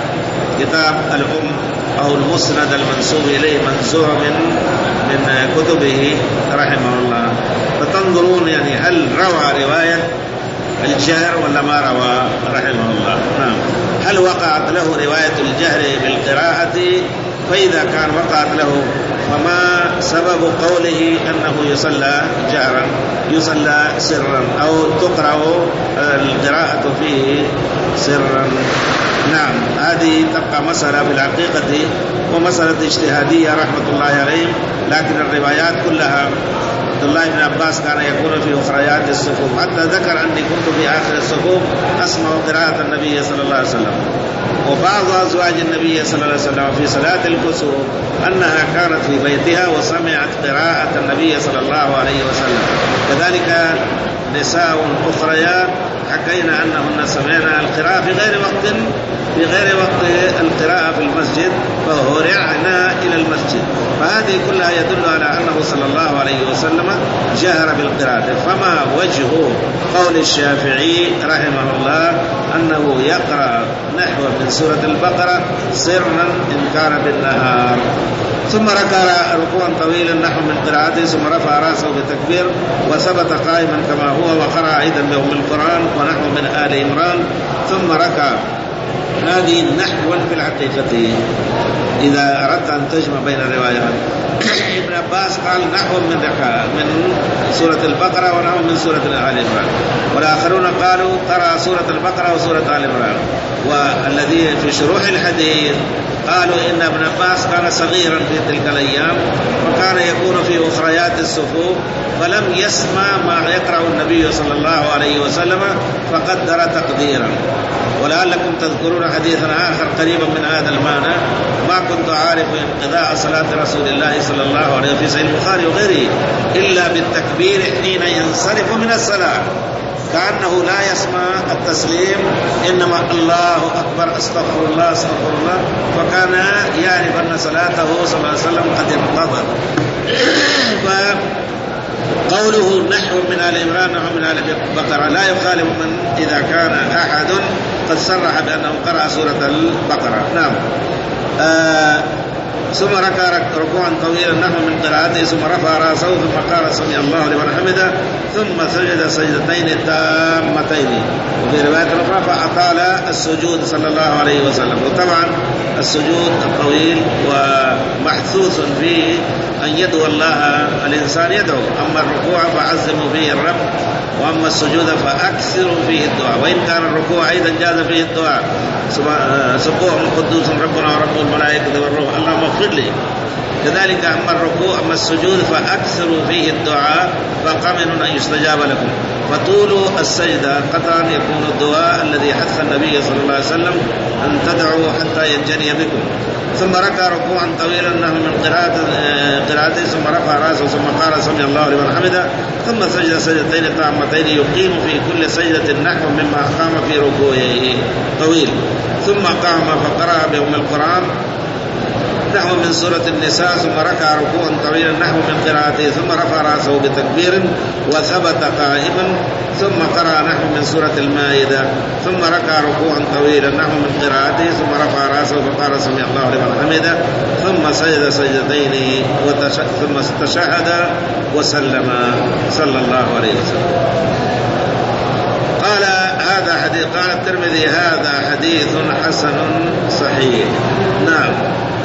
كتاب الأم أو المسند المنسوب إليه منسوب من من كتبه رحمه الله، فتنظرون يعني هل روى رواية الجهر ولا ما روى رحمه الله. نعم. هل وقعت له رواية الجهر بالقراءة؟ فإذا كان وقعت له فما سبب قوله أنه يصلى جهرا يصلى سرا أو تقرأ القراءة فيه سرا؟ نعم هذه تبقى مسألة بالحقيقة ومسألة اجتهادية رحمة الله عليه، لكن الروايات كلها عبد الله بن عباس كان يكون في أخريات الصفوف، حتى ذكر أني كنت في آخر الصفوف أسمع قراءة النبي صلى الله عليه وسلم. وبعض أزواج النبي صلى الله عليه وسلم في صلاة الكسوف أنها كانت في بيتها وسمعت قراءة النبي صلى الله عليه وسلم. كذلك نساء أخريات حكينا أنهن سمعنا القراءة في غير وقت في غير وقت القراءة في المسجد فهرعنا إلى المسجد. فهذه كلها يدل على أنه صلى الله عليه وسلم جهر بالقراءة. فما وجه قول الشافعي رحمه الله أنه يقرأ نحو من سورة البقرة سرا إن كان بالنهار؟ ثم ركع ركوعا طويلا نحو من قراءته ثم رفع رأسه بتكبير وثبت قائما كما هو وقرأ أيضا بأم القرآن ونحو من آل عمران ثم ركع. هذه نحو في الحقيقة إذا أردت أن تجمع بين الروايات. ابن عباس قال نحو من ركع من سورة البقرة ونحو من سورة آل عمران، والآخرون قالوا قرأ سورة البقرة وسورة آل عمران. والذي في شروح الحديث قالوا إن ابن عباس كان صغيرا في تلك الأيام وكان يكون في أخريات الصفوف فلم يسمع ما يقرأ النبي صلى الله عليه وسلم فقدر تقديرا. ولعلكم تذكرون حديثا آخر قريبا من هذا المعنى: ما كنت عارف انقضاء صلاة رسول الله صلى الله عليه وسلم في صحيح البخاري وغيره إلا بالتكبير حين ينصرف من الصلاة، كأنه لا يسمع التسليم، إنما الله أكبر أستغفر الله أستغفر الله، فكان يعرف أن صلاته صلى الله عليه وسلم قد انقضت. فقوله نحو من آل عمران نحو من آل بقرة لا يخالف من إذا كان أحد قد صرح بأنه قرأ سورة البقرة. نعم. آه ثم ركع ركوعا طويلا نحو من قراءته ثم رفع رأسه ثم قال سمع الله لمن حمده ثم سجد سجدتين تامتين. وفي رواية أخرى فأطال السجود صلى الله عليه وسلم. وطبعا السجود الطويل ومحثوث فيه أن يدعو الله الإنسان يدعو، أما الركوع فعزموا فيه الرب، وأما السجود فأكثروا فيه الدعاء، وإن كان الركوع أيضا جاز فيه الدعاء سبوح قدوس ربنا ورب الملائكة والروح اللهم اغفر لي. كذلك أما الركوع أما السجود فأكثروا فيه الدعاء فقمن أن يستجاب لكم. فطول السجدة قطعا يكون الدعاء الذي حث النبي صلى الله عليه وسلم أن تدعوا حتى ينجني بكم. ثم ركع ركوعا طويلا انه من قراءته ثم رفع راسه ثم قال سمع الله لمن حمده ثم سجد سجدتين تامتين يقيم في كل سجدة نحو مما قام في ركوعه طويل. ثم قام فقرأ بأم القرآن نحو من سورة النساء ثم ركع ركوعا طويلا نحو من قراءته ثم رفع رأسه بتكبير وثبت قائما ثم قرأ نحو من سورة المائدة ثم ركع ركوعا طويلا نحو من قراءته ثم رفع رأسه فقال سمع الله لمن حمده ثم سجد سجدتين وتش... ثم تشهد وسلم صلى الله عليه وسلم. قال هذا حديث قال الترمذي هذا حديث حسن صحيح. نعم.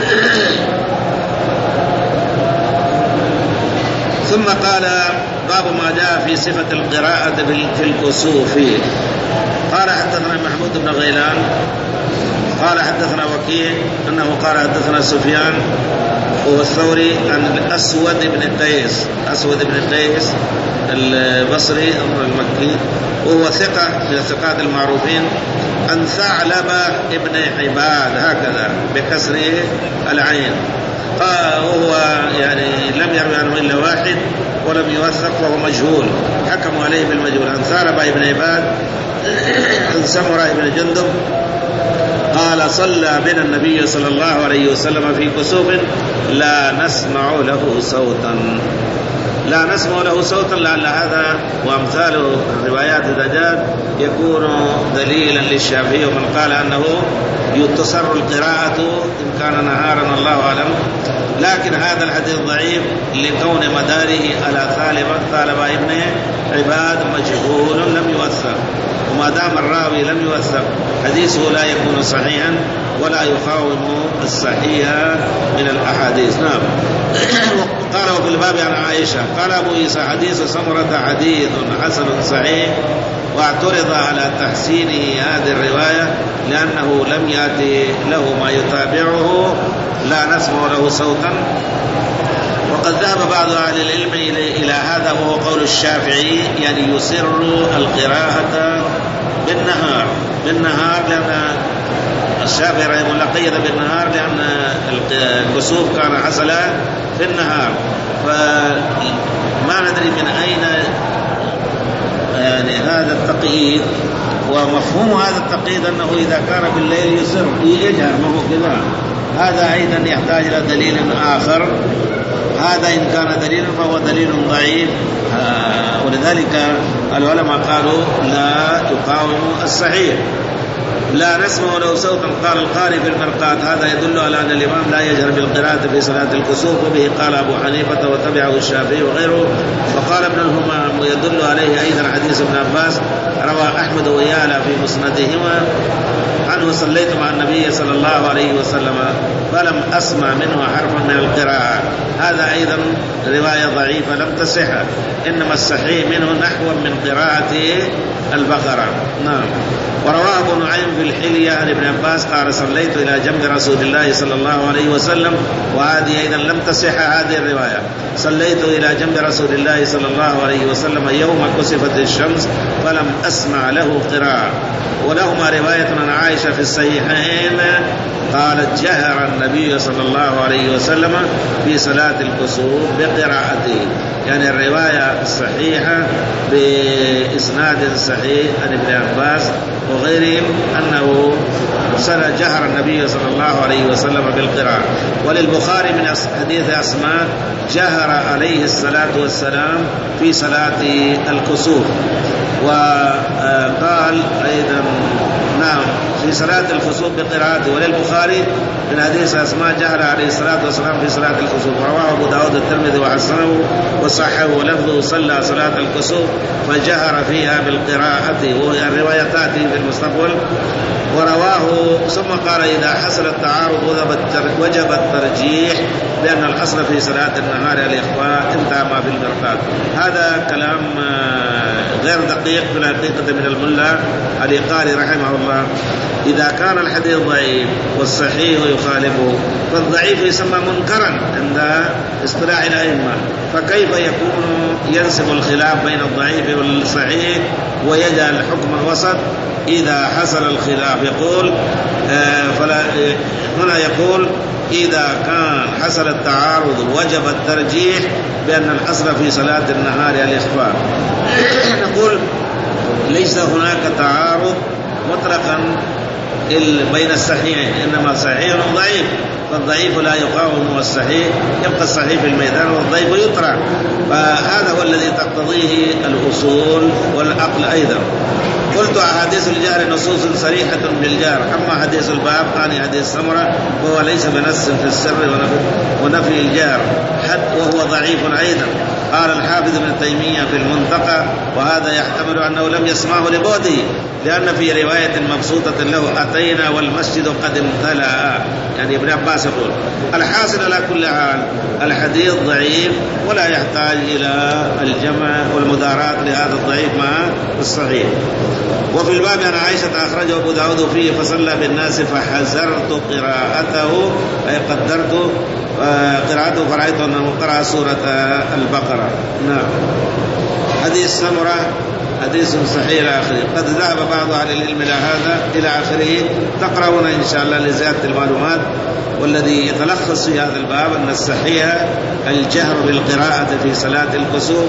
ثم قال باب ما جاء في صفة القراءة في الكسوف. قال حدثنا محمود بن غيلان قال حدثنا وكيع أنه قال حدثنا سفيان هو الثوري عن الأسود بن قيس أسود بن قيس البصري المكي وهو ثقة من الثقات المعروفين عن ثعلبة ابن عباد هكذا بكسر العين وهو يعني لم يروي عنه إلا واحد ولم يوثق وهو مجهول حكموا عليه بالمجهول. عن ثعلبة ابن عباد عن سمرة بن جندب قال صلى بنا النبي صلى الله عليه وسلم في كسوف لا نسمع له صوتا لا نسمع له صوتا لعل هذا وأمثال الروايات إذا جاءت يكون دليلا للشافعي ومن قال أنه يتصر القراءة إن كان نهارا الله أعلم. لكن هذا الحديث ضعيف لكون مداره على ثعلبة ثعلبة ابن عباد مجهول لم يوثق وما دام الراوي لم يوثق حديثه لا يكون صحيحا ولا يقاوم الصحيح من الأحاديث. نعم. قال وفي الباب عن عائشة قال أبو عيسى حديث سمرة حديث حسن صحيح واعترض على تحسينه هذه الرواية لأنه لم يأتي له ما يتابعه لا نسمع له صوتا. وقد ذهب بعض أهل العلم إلى هذا وهو قول الشافعي يعني يسر القراءة بالنهار بالنهار لأن الشافعي رحمه الله قيد بالنهار لأن الكسوف كان حصل في النهار فما ندري من أين يعني هذا التقييد. ومفهوم هذا التقييد أنه إذا كان بالليل يسر يجهر ما هو كذا هذا أيضا يحتاج إلى دليل آخر. هذا إن كان دليلا فهو دليل ضعيف ولذلك العلماء قالوا لا يقاوم الصحيح. لا نسمع له صوتا قال القارئ في المرقات هذا يدل على أن الإمام لا يجهر بالقراءة في صلاة الكسوف وبه قال أبو حنيفة وتبعه الشافعي وغيره. وقال ابن الهمام ويدل عليه أيضا حديث ابن عباس روى أحمد ويالا في مسندهما عنه صليت مع النبي صلى الله عليه وسلم فلم أسمع منه حرفا من القراءة. هذا أيضا رواية ضعيفة لم تصح إنما الصحيح منه نحو من قراءة البقرة. نعم. ورواه ابن نعيم في الحلية عن ابن عباس قال صليت إلى جنب رسول الله صلى الله عليه وسلم وهذه أيضا لم تصح هذه الرواية. صليت إلى جنب رسول الله صلى الله عليه وسلم يوم كسفت الشمس فلم أسمع له قراءة. ولهما رواية عن عائشة في الصحيحين قالت جهر النبي صلى الله عليه وسلم في صلاة الكسوف بقراءته يعني الرواية الصحيحة بإسناد صحيح عن ابن عباس وغيرهم أنه صلى جهر النبي صلى الله عليه وسلم بالقراءة. وللبخاري من حديث أسماء جهر عليه الصلاة والسلام في صلاة الكسوف. وقال أيضا نعم في صلاة الكسوف بقراءته. وللبخاري من حديث أسماء جهر عليه الصلاة والسلام في صلاة الكسوف، رواه أبو داود الترمذي وحسنه وصححه، ولفظه صلى صلاة الكسوف فجهر فيها بالقراءة، والروايتات في المستقبل. ورواه ثم قال إذا حصل التعارض وجب الترجيح لأن الأصل في صلاة النهار الإخفاء، انتهى ما في المرقات. هذا كلام غير دقيق في الحقيقة من الملا الإقاري رحمه الله. إذا كان الحديث ضعيف والصحيح يخالفه فالضعيف يسمى منكرا عند اصطلاح الأئمة، فكيف يكون ينسب الخلاف بين الضعيف والصحيح ويجعل الحكم الوسط إذا حصل الخلاف؟ يقول آه فلا هنا يقول إذا كان حصل التعارض وجب الترجيح بأن الأصل في صلاة النهار الإخفاء. نقول ليس هناك تعارض مطلقا بين الصحيحين، إنما صحيح وضعيف، فالضعيف لا يقاوم الصحيح، يبقى الصحيح في الميدان والضعيف يطرح. فهذا هو الذي تقتضيه الأصول والعقل أيضا. قلت أحاديث الجهر نصوص صريحة بالجهر، أما حديث الباب ثاني حديث سمرة وهو ليس بنص في السر ونفي الجهر حتى وهو ضعيف أيضا. قال الحافظ ابن تيمية في المنتقى وهذا يحتمل أنه لم يسمعه لبعده، لأن في رواية مبسوطة له أتينا والمسجد قد امتلأ، يعني ابن عباس يقول. الحاصل على كل حال الحديث ضعيف ولا يحتاج إلى الجمع والمداراة لهذا الضعيف مع الصحيح. وفي الباب عن عائشة أخرجه أبو داود فيه فصلى بالناس فحذرت قراءته، أي قدرت قراءته فرأيت أنه قرأ سورة البقرة. نعم. حديث سمرة حديث صحيح إلى آخره. قد ذهب بعض أهل العلم إلى هذا إلى آخره، تقرؤون إن شاء الله لزيادة المعلومات. والذي يتلخص في هذا الباب أن الصحيح الجهر بالقراءة في صلاة الكسوف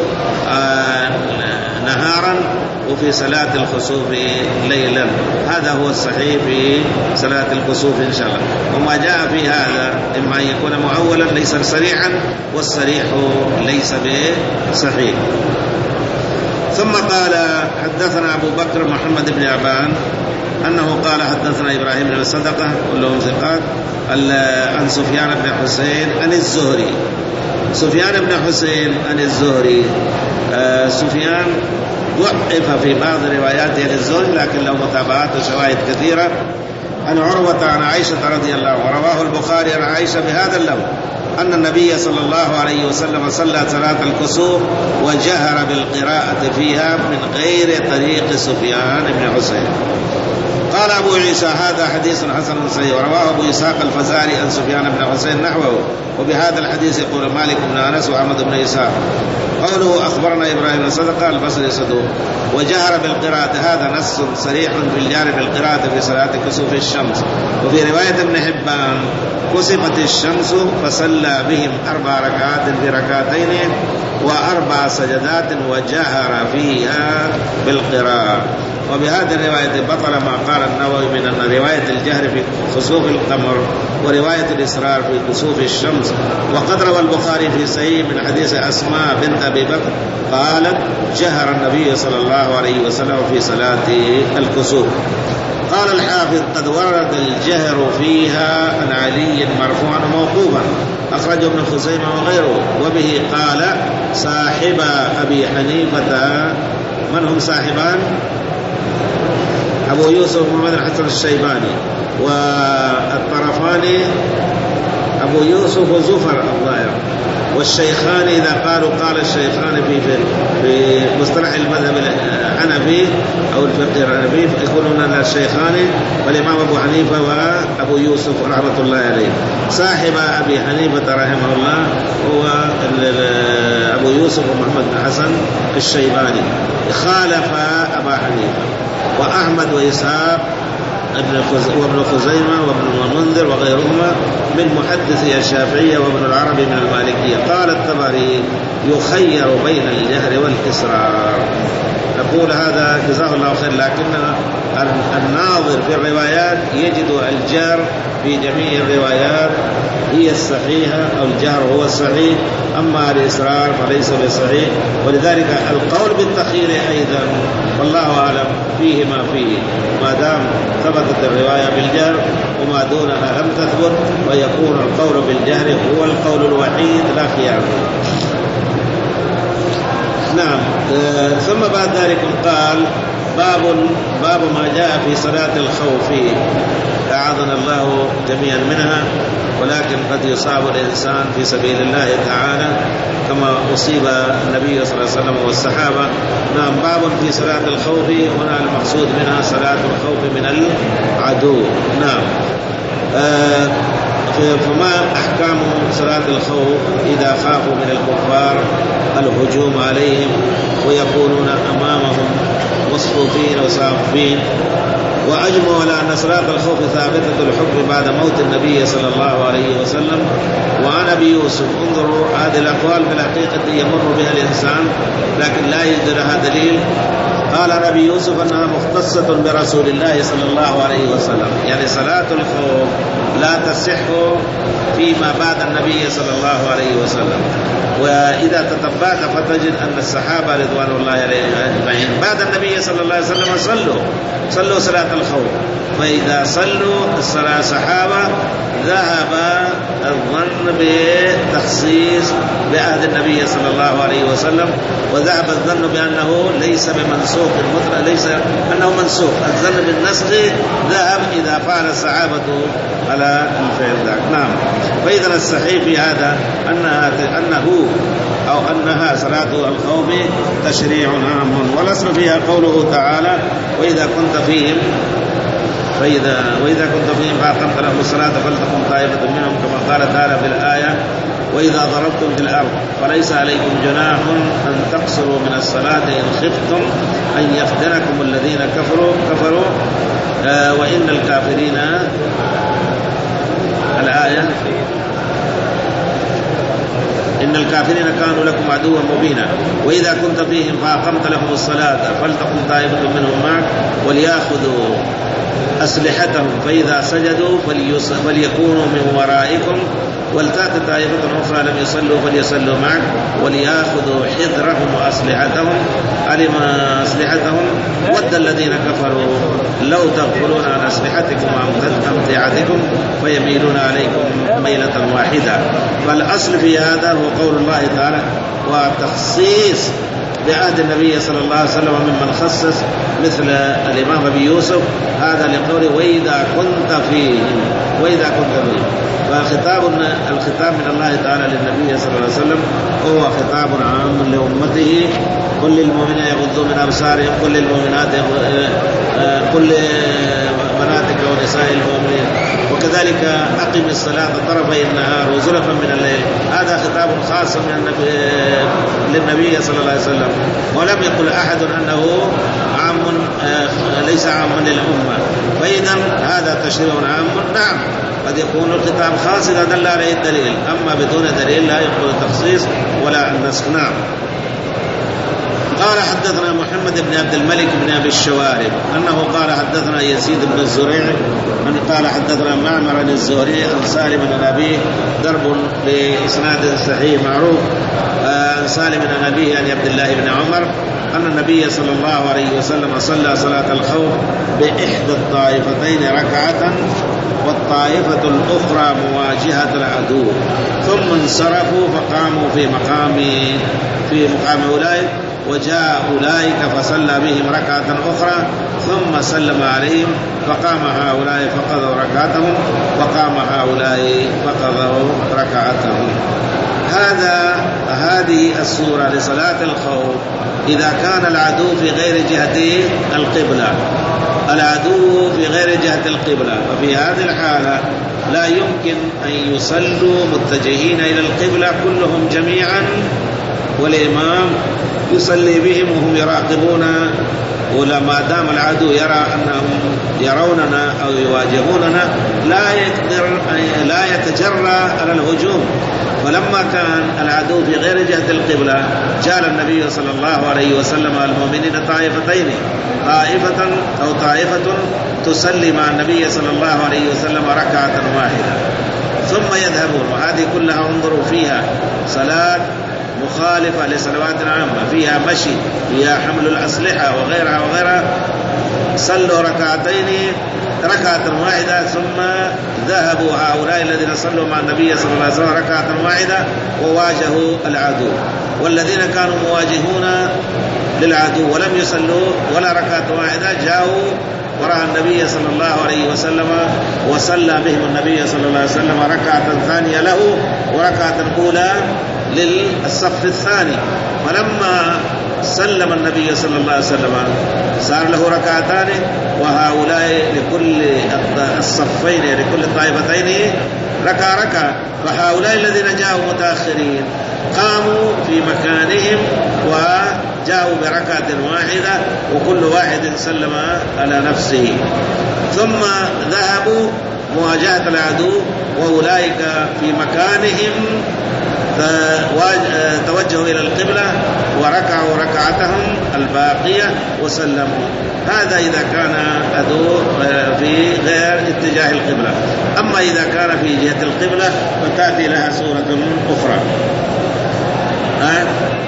آه نهارا وفي صلاة الخسوف ليلا، هذا هو الصحيح في صلاة الكسوف إن شاء الله. وما جاء في هذا إما أن يكون معولا ليس صريحا، والصريح ليس بصحيح. ثم قال حدثنا أبو بكر محمد بن عبان أنه قال حدثنا إبراهيم بن صدقة كلهم ثقات عن سفيان بن حسين عن الزهري. سفيان بن حسين عن الزهري آه سفيان ضعف في بعض رواياته عن الزهري لكن له متابعات وشواهد كثيرة. عن عروة عن عائشة رضي الله عنها، ورواه البخاري عن عائشة بهذا اللفظ أن النبي صلى الله عليه وسلم صلى صلاة الكسوف وجهر بالقراءة فيها من غير طريق سفيان بن حسين. قال أبو عيسى هذا حديث حسن صحيح. ورواه أبو إسحاق الفزاري عن سفيان بن حسين نحوه، وبهذا الحديث يقول مالك بن أنس وأحمد بن إسحاق. قوله أخبرنا إبراهيم بن صدقة البصري صدوق وجهر بالقراءة، هذا نص صريح في الجهر بالقراءة في صلاة كسوف الشمس. وفي رواية ابن حبان كسفت الشمس فصلى بهم أربع ركعات في ركعتين وأربع سجدات وجهر فيها بالقراءة. وبهذه الرواية بطل ما قال النووي من أن رواية الجهر في خسوف القمر ورواية الإسرار في كسوف الشمس. وقد روى البخاري في صحيح من حديث أسماء بنت أبي بكر قالت جهر النبي صلى الله عليه وسلم في صلاة الكسوف. قال الحافظ قد ورد الجهر فيها عن علي مرفوعا موقوفا أخرجه ابن خزيمة وغيره. وبه قال صاحب أبي حنيفة. من هم صاحبان؟ أبو يوسف محمد الحسن الشيباني، والطرفان أبو يوسف وزفر الظاهر، والشيخان إذا قالوا قال الشيخان في في مصطلح المذهب الحنفي أو الفقه الحنفي يقولون الشيخان والإمام أبو حنيفة وأبو يوسف رحمة الله عليه. صاحب أبي حنيفة رحمه الله هو أبو يوسف ومحمد بن حسن الشيباني، خالف أبا حنيفة وأحمد وإسحاق وابن خزيمة وابن المنذر وغيرهما من محدثي الشافعية وابن العربي من المالكية. قال الطبري يخير بين الجهر والإسرار. نقول هذا جزاه الله خير، لكن الناظر في الروايات يجد الجهر في جميع الروايات هي الصحيحة أو الجهر هو الصحيح، أما الإصرار فليس بصحيح. ولذلك القول بالتخيير أيضا والله أعلم فيه ما فيه، ما دام ثبتت الرواية بالجهر وما دونها لم تثبت، ويكون القول بالجهر هو القول الوحيد لا خيار. نعم. آه ثم بعد ذلك قال باب باب ما جاء في صلاة الخوف، أعاذنا الله جميعا منها، ولكن قد يصاب الإنسان في سبيل الله تعالى كما أصيب النبي صلى الله عليه وسلم والصحابة. نعم. باب في صلاة الخوف، هنا المقصود منها صلاة الخوف من العدو. نعم. آه فما أحكام صلاة الخوف إذا خافوا من الكفار الهجوم عليهم ويكونون أمامهم مصفوفين وصافين؟ وأجمعوا على أن صلاة الخوف ثابتة الحكم بعد موت النبي صلى الله عليه وسلم. وعن أبي يوسف، انظروا هذه الأقوال في الحقيقة يمر بها الإنسان لكن لا يوجد لها دليل. قال نبي يوسف أنها مختصة برسول الله صلى الله عليه وسلم، يعني صلاة الخوف لا تصح فيما بعد النبي صلى الله عليه وسلم. وإذا تتبعت فتجد أن الصحابة رضوان الله عليهم أجمعين بعد النبي صلى الله عليه وسلم صلوا صلوا صلاة الخوف، فإذا صلوا الصلاة صحابة ذهب الظن بتخصيص بعهد النبي صلى الله عليه وسلم، وذهب الظن بأنه ليس بمنسوخ المطلق، ليس أنه منسوخ، الظن بالنسخ ذهب إذا فعل الصحابة على الفعل ذاك. نعم. فإذا الصحيح في هذا أنها أنه أو أنها صلاة الخوف تشريع عام، والأصل فيها قوله تعالى وإذا كنت فيهم فإذا وإذا كنت فيهم فأقمت لهم الصلاة فلتقم طائفة منهم، كما قال تعالى في الآية وإذا ضربتم في الأرض فليس عليكم جناح أن تقصروا من الصلاة إن خفتم أن يفتنكم الذين كفروا كفروا آه وإن الكافرين الآية إن الكافرين كانوا لكم عدوا مبينا. وإذا كنت فيهم فأقمت لهم الصلاة فلتقم طائفة منهم معك وليأخذوا أسلحتهم فإذا سجدوا فليكونوا من ورائكم ولتأت طائفة أخرى لم يصلوا فليصلوا معك وليأخذوا حذرهم وأسلحتهم علم أسلحتهم ود الذين كفروا لو تغفلون عن أسلحتكم وأمتعتكم فيميلون عليكم ميلة واحدة. فالأصل في هذا هو قول الله تعالى وتخصيص بعهد النبي صلى الله عليه وسلم ممن خصص مثل الإمام أبي يوسف، هذا لقوله وإذا كنت فيهم وإذا كنت فيهم. فخطاب الخطاب من الله تعالى للنبي صلى الله عليه وسلم هو خطاب عام لأمته. كل للمؤمنين يغضوا من أبصارهم، كل للمؤمنات كل بناتك ونساء المؤمنين، وكذلك أقم الصلاة طرفي النهار وزلفا من الليل. هذا خطاب خاص من النبي للنبي صلى الله عليه وسلم، ولم يقل أحد أنه عام ليس عاما للأمة. فإذا هذا تشريع عام. نعم قد يكون الخطاب خاص إذا دل عليه الدليل، أما بدون دليل لا يقبل التخصيص ولا النسخ. نعم. قال حدثنا محمد بن عبد الملك بن أبي الشوارب أنه قال حدثنا يزيد بن الزريع من قال حدثنا معمر الزهري عن سالم بن أبيه، درب بإسناد صحيح معروف عن سالم بن أبيه عن عبد الله بن عمر أن النبي صلى الله عليه وسلم صلى صلاة الخوف بإحدى الطائفتين ركعة والطائفة الأخرى مواجهة العدو، ثم انصرفوا فقاموا في مقام في مقام أولئك، وجاء أولئك فصلى بهم ركعة أخرى ثم سلم عليهم، فقام هؤلاء فقضوا ركعتهم وقام هؤلاء فقضوا ركعتهم. هذا هذه الصورة لصلاة الخوف إذا كان العدو في غير جهة القبلة، العدو في غير جهة القبلة، وفي هذه الحالة لا يمكن أن يصلوا متجهين إلى القبلة كلهم جميعا والإمام يصلي بهم وهم يراقبون ولما دام العدو يرى أنهم يروننا أو يواجهوننا لا يقدر لا يتجرأ على الهجوم. فلما كان العدو في غير جهة القبلة جعل النبي صلى الله عليه وسلم المؤمنين طائفتين، طائفة أو طائفة تصلي مع النبي صلى الله عليه وسلم ركعة واحدة ثم يذهبون. وهذه كلها انظروا فيها صلاة مخالفة لصلوات عامة، فيها مشي، فيها حمل الأسلحة وغيرها وغيرها. صلوا ركعتين ركعة واحدة ثم ذهبوا هؤلاء الذين صلوا مع النبي صلى الله عليه وسلم ركعة واحدة وواجهوا العدو. والذين كانوا مواجهون للعدو ولم يصلوا ولا ركعة واحدة جاءوا وراء النبي صلى الله عليه وسلم وصلى بهم النبي صلى الله عليه وسلم ركعة ثانية له وركعة أولى للصف الثاني. فلما سلم النبي صلى الله عليه وسلم صار له ركعتان، وهؤلاء لكل الصفين لكل الطائفتين ركع ركعة. فهؤلاء الذين جاءوا متأخرين قاموا في مكانهم وجاءوا بركعة واحدة وكل واحد سلم على نفسه، ثم ذهبوا مواجهة العدو وأولئك في مكانهم توجهوا إلى القبلة وركعوا ركعتهم الباقية وسلموا. هذا إذا كان عدو في غير اتجاه القبلة. أما إذا كان في جهة القبلة فتأتي لها صورة أخرى. ها؟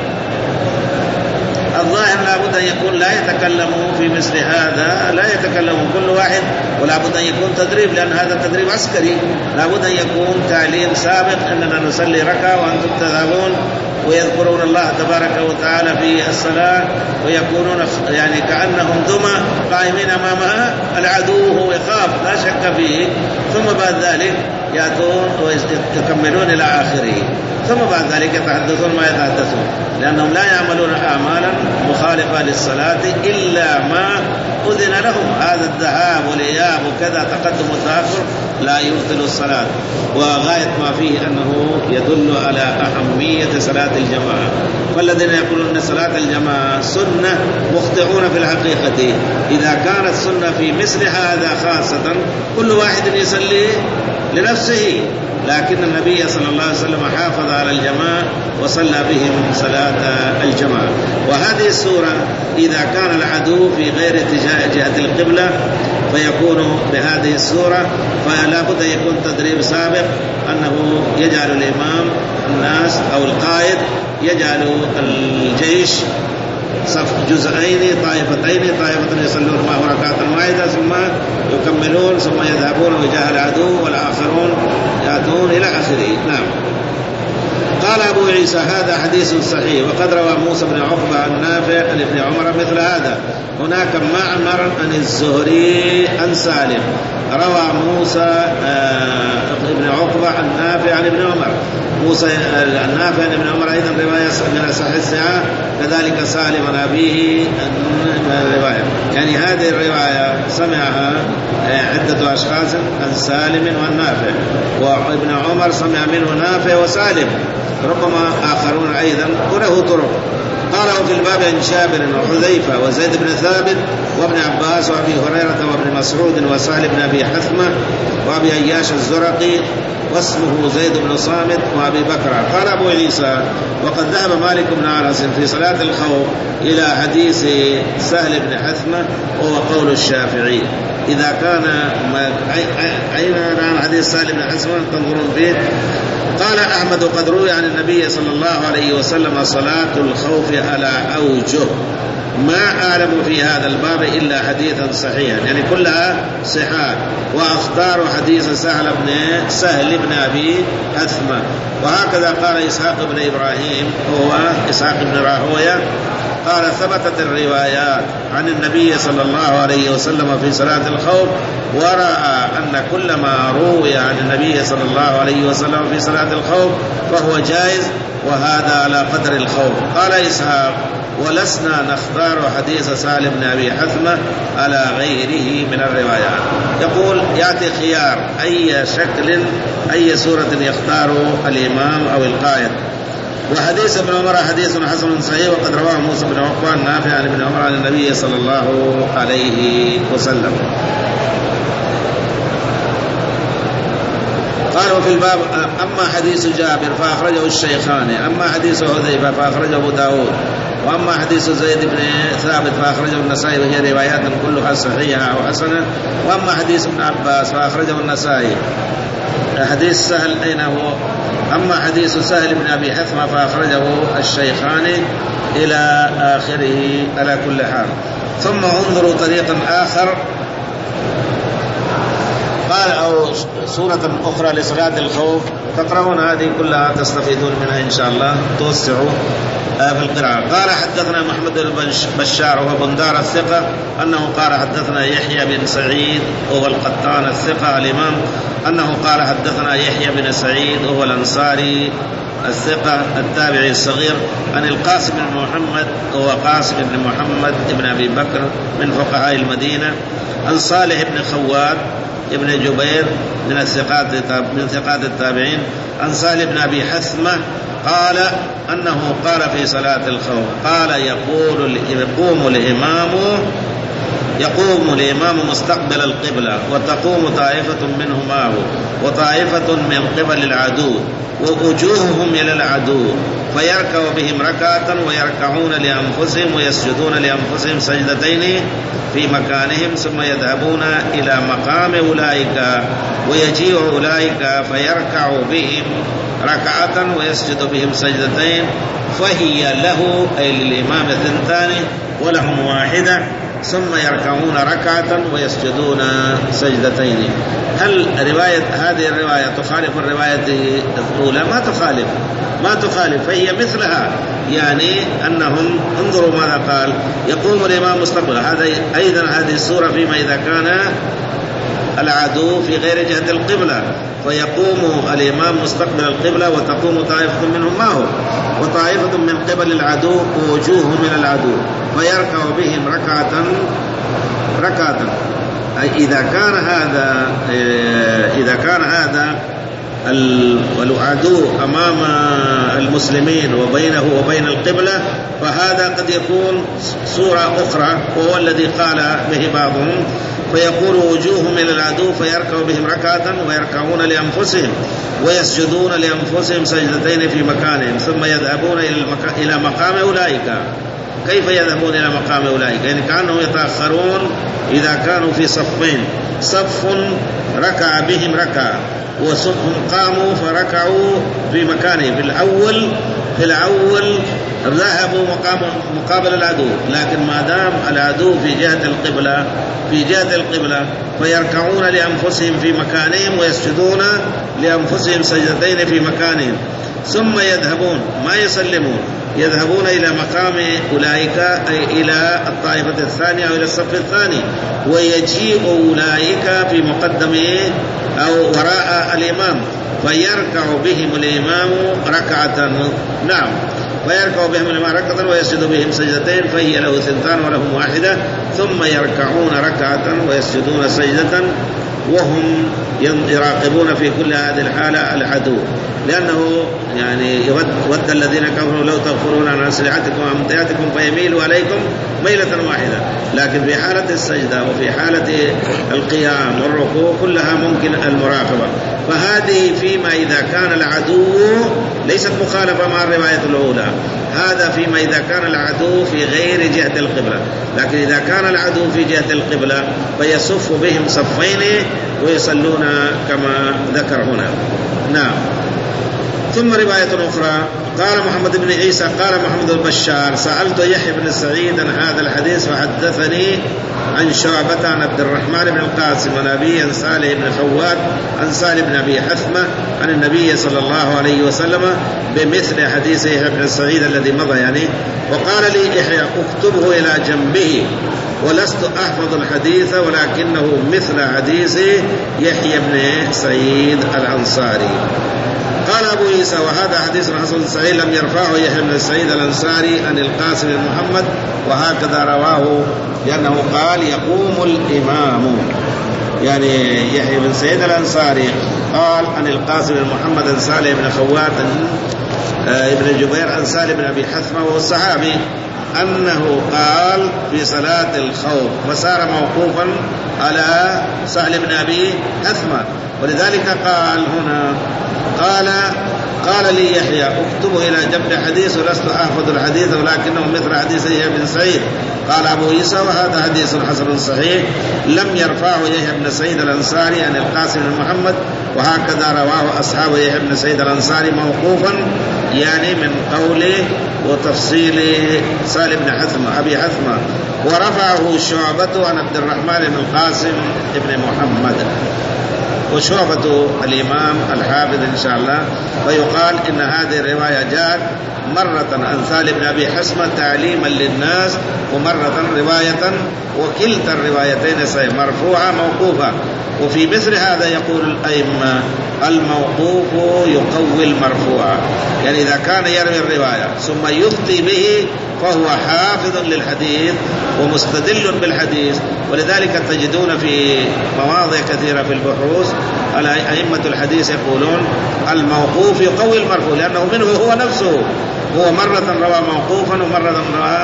الظاهر لابد أن يكون لا يتكلموا في مثل هذا، لا يتكلموا كل واحد، ولابد أن يكون تدريب، لأن هذا تدريب عسكري. لابد أن يكون تعليم سابق أننا نصلي ركعة وأنتم تذهبون ويذكرون الله تبارك وتعالى في الصلاة ويكونون يعني كأنهم دمى قائمين أمام العدو وهو يخاف لا شك فيه، ثم بعد ذلك يأتون ويكملون إلى آخره، ثم بعد ذلك يتحدثون ما يتحدثون، لأنهم لا يعملون أعمالا مخالفة للصلاة إلا ما أذن لهم. هذا الذهاب والإياب وكذا تقدم وتأخر لا يبطل الصلاة، وغاية ما فيه أنه يدل على أهمية صلاة الجماعة. فالذين يقولون أن صلاة الجماعة سنة مخطئون في الحقيقة. إذا كانت سنة في مثل هذا خاصة كل واحد يصلي لنفسه، لكن النبي صلى الله عليه وسلم حافظ على الجماعة وصلى بهم صلاة الجماعة. وهذه السورة إذا كان العدو في غير اتجاه جهة القبلة فيكون بهذه السورة، فلا بد يكون تدريب سابق أنه يجعل الإمام الناس أو القائد يجعل الجيش صف جزئين طائفتين، طائفة يصلون معه ركعة واحدة ثم يكملون ثم يذهبون وجاه العدو والآخرون يأتون إلى آخره. نعم. قال أبو عيسى هذا حديث صحيح، وقد روى موسى بن عقبة عن نافع عن ابن عمر مثل هذا. هناك معمر عن الزهري عن سالم، روى موسى ابن عقبة عن نافع عن ابن عمر. موسى النافع عن ابن عمر أيضا رواية من صحيح الساعة، كذلك سالم عن أبيه من الرواية. يعني هذه الرواية سمعها عدة أشخاص عن سالم وعن نافع، وابن عمر سمع منه نافع وسالم، ربما آخرون أيضا، وله طرق. قال وفي الباب عن جابر وحذيفة وزيد بن ثابت وابن عباس وابي هريرة وابن مسعود وسهل بن أبي حثمة وابي أياش الزرقي واسمه زيد بن صامت وابي بكر. قال أبو عيسى وقد ذهب مالك بن أنس في صلاة الخوف إلى حديث سهل بن حثمة وهو قول الشافعي. إذا كان أين عن حديث سهل بن حثمة تنظرون فيه؟ قال أحمد قد روي عن النبي صلى الله عليه وسلم صلاة الخوف على أوجه، ما أعلم في هذا الباب إلا حديثا صحيحا، يعني كلها صحات. وأختار حديث سهل بن سهل بن أبي حثمة. وهكذا قال إسحاق بن إبراهيم هو إسحاق بن راهوية قال ثبتت الروايات عن النبي صلى الله عليه وسلم في صلاة الخوف، ورأى أن كل ما روي عن النبي صلى الله عليه وسلم في صلاة الخوف فهو جائز، وهذا على قدر الخوف. قال إسحاق ولسنا نختار حديث سالم بن أبي حثمة على غيره من الروايات. يقول يأتي خيار أي شكل أي سورة يختار الإمام أو القائد. وحديث ابن عمر حديث حسن صحيح، وقد رواه موسى بن عقبة نافع عن ابن عمر عن النبي صلى الله عليه وسلم. قال وفي الباب أما حديث جابر فأخرجه الشيخان، أما حديث حذيفة فأخرجه أبو داود، وأما حديث زيد بن ثابت فأخرجه النسائي وهي روايات كلها صحيحة أو حسنة، وأما حديث ابن عباس فأخرجه النسائي. حديث سهل أين هو؟ أما حديث سهل بن أبي حثمة فأخرجه الشيخان إلى آخره على كل حال. ثم انظروا طريقا آخر قال أو سورة أخرى لصلاة الخوف تقرؤون هذه كلها تستفيدون منها إن شاء الله، توسعوا في القراءة. قال حدثنا محمد بن بشار وهو بندار الثقة أنه قال حدثنا يحيى بن سعيد وهو القطان الثقة الإمام أنه قال حدثنا يحيى بن سعيد وهو الأنصاري الثقة التابعي الصغير عن القاسم بن محمد وهو قاسم بن محمد بن أبي بكر من فقهاء المدينة عن صالح بن خوات ابن جبير من الثقات من ثقات التابعين عن صالح بن أبي حثمة قال أنه قال في صلاة الخوف قال يقول يقوم الإمام يقوم الإمام مستقبل القبلة وتقوم طائفة منهم معه وطائفة من قبل العدو ووجوههم إلى العدو فيركع بهم ركعة ويركعون لأنفسهم ويسجدون لأنفسهم سجدتين في مكانهم ثم يذهبون إلى مقام أولئك ويجيء أولئك فيركع بهم ركعة ويسجد بهم سجدتين فهي له أي للإمام اثنتان ولهم واحدة ثم يركعون ركعة ويسجدون سجدتين. هل رواية هذه الرواية تخالف الرواية الأولى؟ ما تخالف ما تخالف فهي مثلها، يعني أنهم انظروا ماذا قال يقوم الإمام مستقبل. هذا أيضا هذه السورة فيما إذا كان العدو في غير جهة القبلة فيقوم الإمام مستقبل القبلة وتقوم طائفة منهم معه وطائفة من قبل العدو ووجوههم من العدو فيركع بهم ركعة ركعة. إذا كان هذا إذا كان هذا العدو أمام المسلمين وبينه وبين القبلة فهذا قد يكون صورة أخرى وهو الذي قال به بعضهم فيقول وجوههم إلى العدو فيركع بهم ركعة ويركعون لأنفسهم ويسجدون لأنفسهم سجدتين في مكانهم ثم يذهبون إلى مقام أولئك. كيف يذهبون إلى مقام أولئك؟ يعني كانوا يتأخرون إذا كانوا في صفين، صف ركع بهم ركعة وصفهم قاموا فركعوا في مكانهم. في الأول في الأول ذهبوا مقام مقابل العدو، لكن ما دام العدو في جهة القبلة في جهة القبلة فيركعون لأنفسهم في مكانهم ويسجدون لأنفسهم سجدتين في مكانهم ثم يذهبون ما يسلمون يذهبون إلى مقام أولئك أي إلى الطائفة الثانية أو إلى الصف الثاني ويجيء أولئك في مقدمه أو وراء الإمام فيركع بهم الإمام ركعة. نعم فيركع بهم الإمام ركعة ويسجد بهم سجدتين فهي له ثنتان ولهم واحدة ثم يركعون ركعة ويسجدون سجدة وهم يراقبون في كل هذه الحالة العدو، لأنه يعني يود, يود الذين كفروا لو تغفرون عن أسلحتكم وأمتعتكم فيميلوا عليكم ميلة واحدة. لكن في حالة السجدة وفي حالة القيام والركوع كلها ممكن المراقبة. فهذه فيما إذا كان العدو ليست مخالفة مع الرواية الأولى، هذا فيما إذا كان العدو في غير جهة القبلة. لكن إذا كان العدو في جهة القبلة فيصف بهم صفين ويصلون كما ذكر هنا. نعم. ثم رواية أخرى قال محمد بن عيسى قال محمد البشار سألت يحيى بن سعيد عن هذا الحديث فحدثني عن شعبة عن عبد الرحمن بن القاسم عن أبي عن صالح بن خوات عن صالح بن أبي حثمة عن النبي صلى الله عليه وسلم بمثل حديث يحيى بن سعيد الذي مضى يعني. وقال لي يحيى اكتبه إلى جنبه ولست أحفظ الحديث ولكنه مثل حديث يحيى بن سعيد الأنصاري. قال أبو عيسى وهذا حديث حسن صحيح لم يرفعه يحيى بن سعيد الأنصاري عن القاسم بن محمد وهكذا رواه لأنه قال يقوم الإمام، يعني يحيى بن سعيد الأنصاري قال عن القاسم بن محمد عن صالح بن خوات ابن جبير عن سالم بن أبي حثمة وهو الصحابي أنه قال في صلاة الخوف وصار موقوفا على سهل بن أبي حثمة، ولذلك قال هنا قال قال لي يحيى اكتب إلى جنب حديث ولست أحفظ الحديث ولكنه مثل حديث يحيى بن سعيد. قال أبو عيسى وهذا حديث حسن صحيح لم يرفعه يحيى بن سعيد الأنصاري عن القاسم بن محمد، وهكذا رواه أصحاب يحيى بن سعيد الأنصاري موقوفا يعني من قوله وتفصيل سالم بن حثمة أبي حثمة، ورفعه شعبة عن عبد الرحمن بن القاسم بن محمد. وشعبة الإمام الحافظ إن شاء الله، فيقال إن هذه الرواية جاءت مرة عن سالم بن أبي حثمة تعليما للناس، ومرة رواية، وكلتا الروايتين صحيح مرفوعة موقوفة. وفي مثل هذا يقول الأئمة الموقوف يقوي المرفوع، يعني إذا كان يروي الرواية ثم يخطي به فهو حافظ للحديث ومستدل بالحديث. ولذلك تجدون في مواضع كثيرة في البحوث أئمة الحديث يقولون الموقوف يقوي المرفوع، لأنه منه هو نفسه، هو مرة روى موقوفا ومرة روى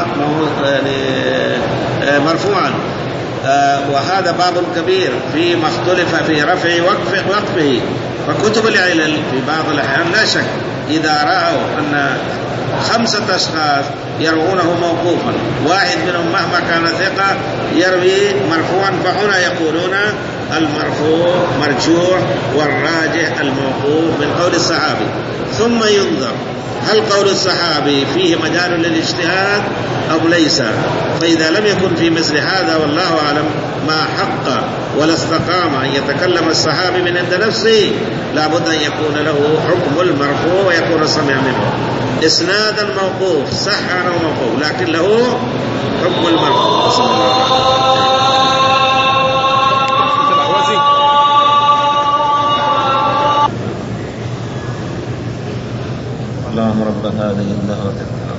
مرفوعا. وهذا باب كبير في ما اختلف في رفع وقفه وقفه. فكتب العلل في بعض الأحيان لا شك إذا رأوا أن خمسة أشخاص يروونه موقوفا، واحد منهم مهما كان ثقة يروي مرفوعا، فهنا يقولون المرفوع مرجوع والراجح الموقوف من قول الصحابي. ثم ينظر هل قول الصحابي فيه مجال للاجتهاد أو ليس، فإذا لم يكن في مثل هذا والله أعلم ما حق ولا استقام أن يتكلم الصحابي من عند نفسه، لابد أن يكون له حكم المرفوع ويكون السمع منه إسنادا موقوف صح أو موقوف، لكن له حكم المرفوع. صلى الله عليه وسلم. اللهم رب هذه الدعوة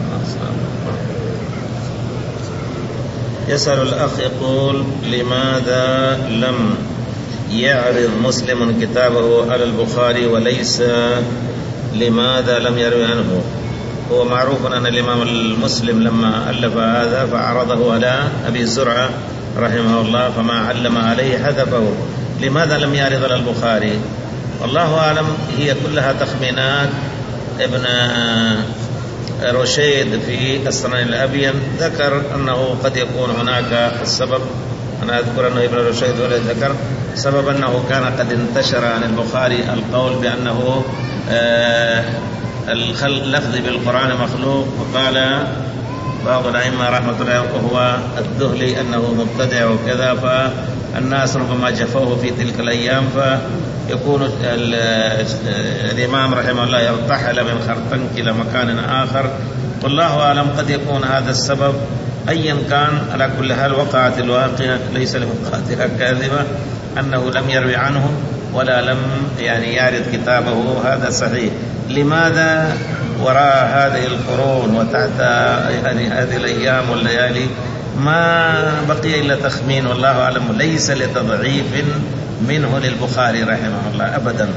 يسأل الأخ يقول لماذا لم يعرض مسلم كتابه على البخاري وليس لماذا لم يروي عنه؟ هو معروف أن الإمام المسلم لما ألف هذا فعرضه على أبي زرعة رحمه الله فما علم عليه حذفه. لماذا لم يعرض على البخاري؟ والله أعلم، هي كلها تخمينات. ابن رشيد في السنن الأبين ذكر أنه قد يكون هناك السبب، أنا أذكر أنه ابن رشيد ذكر سبب أنه كان قد انتشر عن البخاري القول بأنه آه اللفظ بالقرآن مخلوق، وقال بعض الأئمة رحمة الله وهو الذهلي أنه مبتدع وكذا، فالناس ربما جفوه في تلك الأيام، فيكون الإمام رحمه الله يرتحل من خرطنك إلى مكان آخر. والله أعلم، قد يكون هذا السبب. أيا كان، على كل حال وقعت الواقعة، ليس لمقاتلة كاذبة، أنه لم يروي عنه ولا لم يعني يعرض كتابه، هذا صحيح. لماذا وراء هذه القرون وتحت يعني هذه الأيام والليالي ما بقي إلا تخمين، والله أعلم. ليس لتضعيف منه للبخاري رحمه الله أبدا،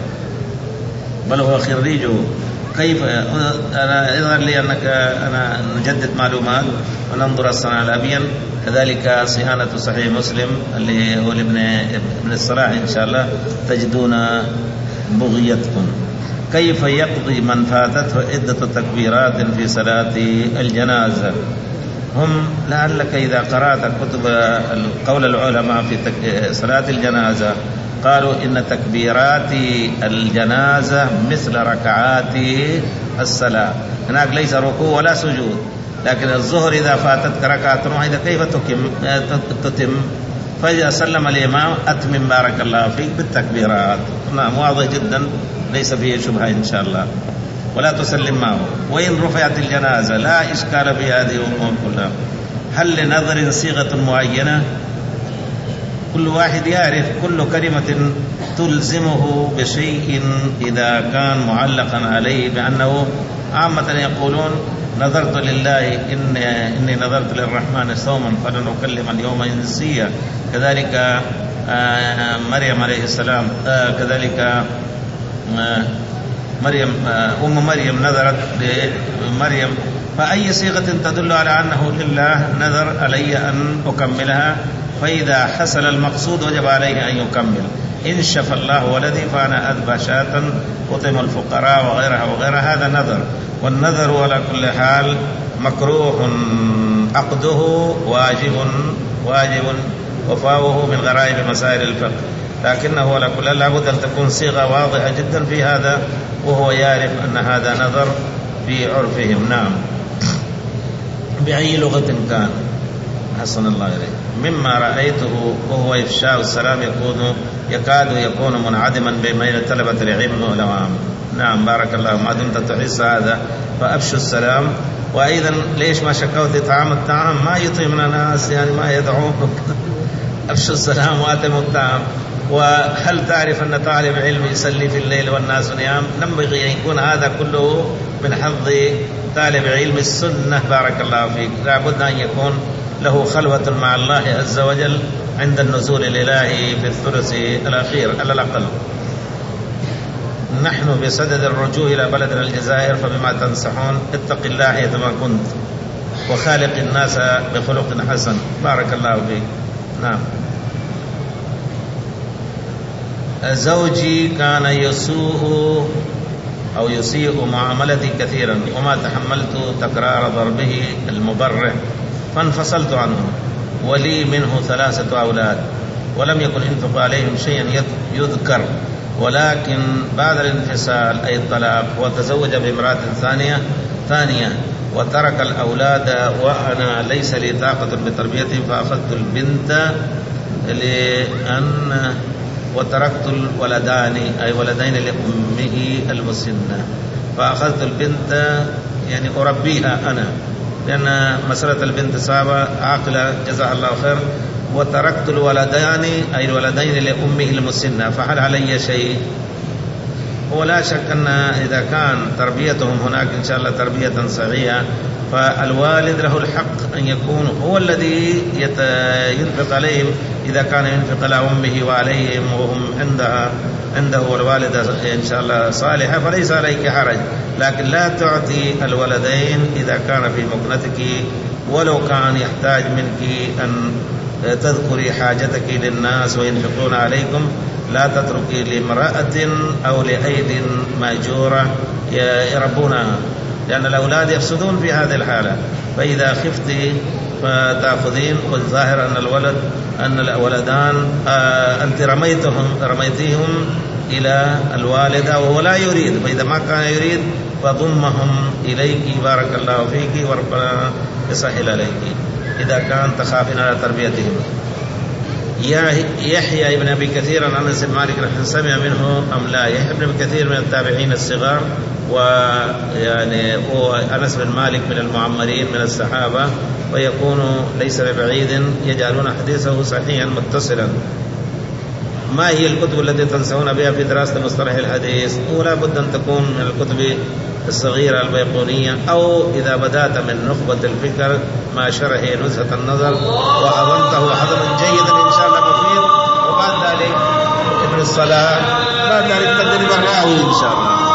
بل هو خريجه. كيف أنا يظهر لي أنك أنا نجدد معلومات وننظر السنة الأبين، كذلك صيانة صحيح مسلم اللي هو لابن ابن الصلاح إن شاء الله تجدون بغيتكم. كيف يقضي من فاتته عدة تكبيرات في صلاة الجنازة؟ هم لعلك إذا قرأت كتب قول العلماء في صلاة الجنازة قالوا إن تكبيرات الجنازة مثل ركعات الصلاة، هناك ليس ركوع ولا سجود. لكن الظهر إذا فاتتك ركعة واحدة كيف تتم؟ فإذا سلم الإمام أتمم بارك الله فيك بالتكبيرات. نعم، واضح جدا، ليس فيه شبهة إن شاء الله، ولا تسلم معه. وإن رفعت الجنازة لا إشكال في هذه الأمور كلها. هل لنظر صيغة معينة؟ كل واحد يعرف كل كلمة تلزمه بشيء إذا كان معلقا عليه بأنه عامة يقولون نظرت لله إن إني نظرت للرحمن صوما فلن أكلم اليوم إنسيا. كذلك مريم عليه السلام، كذلك مريم أم مريم نذرت لمريم، فأي صيغة تدل على أنه لله نذر علي أن أكملها، فإذا حصل المقصود وجب عليه أن يكمل. إن شفى الله ولدي فأنا أذبح شاة أطعم الفقراء وغيرها وغيرها، هذا نذر. والنذر على كل حال مكروه عقده، واجب واجب وفاؤه من غرائب مسائل الفقه، لكنه على كل لابد أن تكون صيغة واضحة جدا في هذا، وهو يعرف أن هذا نذر في عرفهم. نعم، بأي لغة كان. حسن الله إليه. مما رأيته وهو إفشاء السلام يكون يكاد يكون منعدما بين طلبة العلم والعوام. نعم، بارك الله، ما دمت تحس هذا فأفشوا السلام. وأيضا ليش ما شكوت طعام الطعام ما يطعمنا الناس، يعني ما يدعوك أفشوا السلام وأتموا الطعام. وهل تعرف أن طالب علم يصلي في الليل والناس نيام؟ ينبغي أن يكون هذا كله من حظ طالب علم السنة. بارك الله فيك، لابد أن يكون له خلوة مع الله عز وجل عند النزول الإلهي في الثلث الأخير على الأقل. نحن بصدد الرجوع إلى بلدنا الجزائر، فبما تنصحون؟ اتق الله حيثما كنت وخالق الناس بخلق حسن. بارك الله فيك. نعم. زوجي كان يسوء أو يسيء معاملتي كثيرا، وما تحملت تكرار ضربه المبرح، فانفصلت عنه، ولي منه ثلاثة أولاد، ولم يكن ينفق عليهم شيئا يذكر، ولكن بعد الانفصال أي الطلاق وتزوج بامرأة ثانية ثانية وترك الأولاد، وأنا ليس لي طاقة بتربيتهم، فأخذت البنت لأن وتركت الولدان أي ولدين لأمه المسنة، فأخذت البنت يعني أربيها أنا، لأن مسألة البنت صعبة عاقلة جزاها الله خير، وتركت الولدان أي الولدين لأمه المسنة، فهل علي شيء؟ ولا شك أن إذا كان تربيتهم هناك إن شاء الله تربية صحيحة، فالوالد له الحق أن يكون هو الذي ينفق عليهم إذا كان ينفق على أمه وعليهم وهم عندها عنده والوالدة إن شاء الله صالحة، فليس عليك حرج، لكن لا تعطي الولدين إذا كان في مكنتك، ولو كان يحتاج منك أن تذكري حاجتك للناس وينفقون عليكم، لا تتركي لامرأة أو لأيد مأجورة يربونها، لأن الأولاد يفسدون في هذه الحالة. فإذا خفت فتأخذين، والظاهر أن الولد أن الولدان آه أنت رميتهم رميتيهم إلى الوالدة وهو لا يريد، فإذا ما كان يريد فضمهم إليك، بارك الله فيك وربنا يسهل عليك إذا كان تخافين على تربيتهم. يحيى ابن أبي كثير عن أنس بن مالك رحمه سمع منه أم لا؟ يحيى ابن أبي كثير من التابعين الصغار، ويعني هو أنس بن مالك من المعمرين من الصحابة، ويكون ليس ببعيد يجعلون حديثه صحيحا متصلا. ما هي الكتب التي تنصحون بها في دراسة مصطلح الحديث؟ ولا بد أن تكون من الكتب الصغيرة البيقونية، أو إذا بدأت من نخبة الفكر ما شرح نزهة النظر وأظنته حضرا جيدا إن شاء الله مفيد، وبعد ذلك ابن الصلاة، بعد ذلك تدريب الراوي إن شاء الله.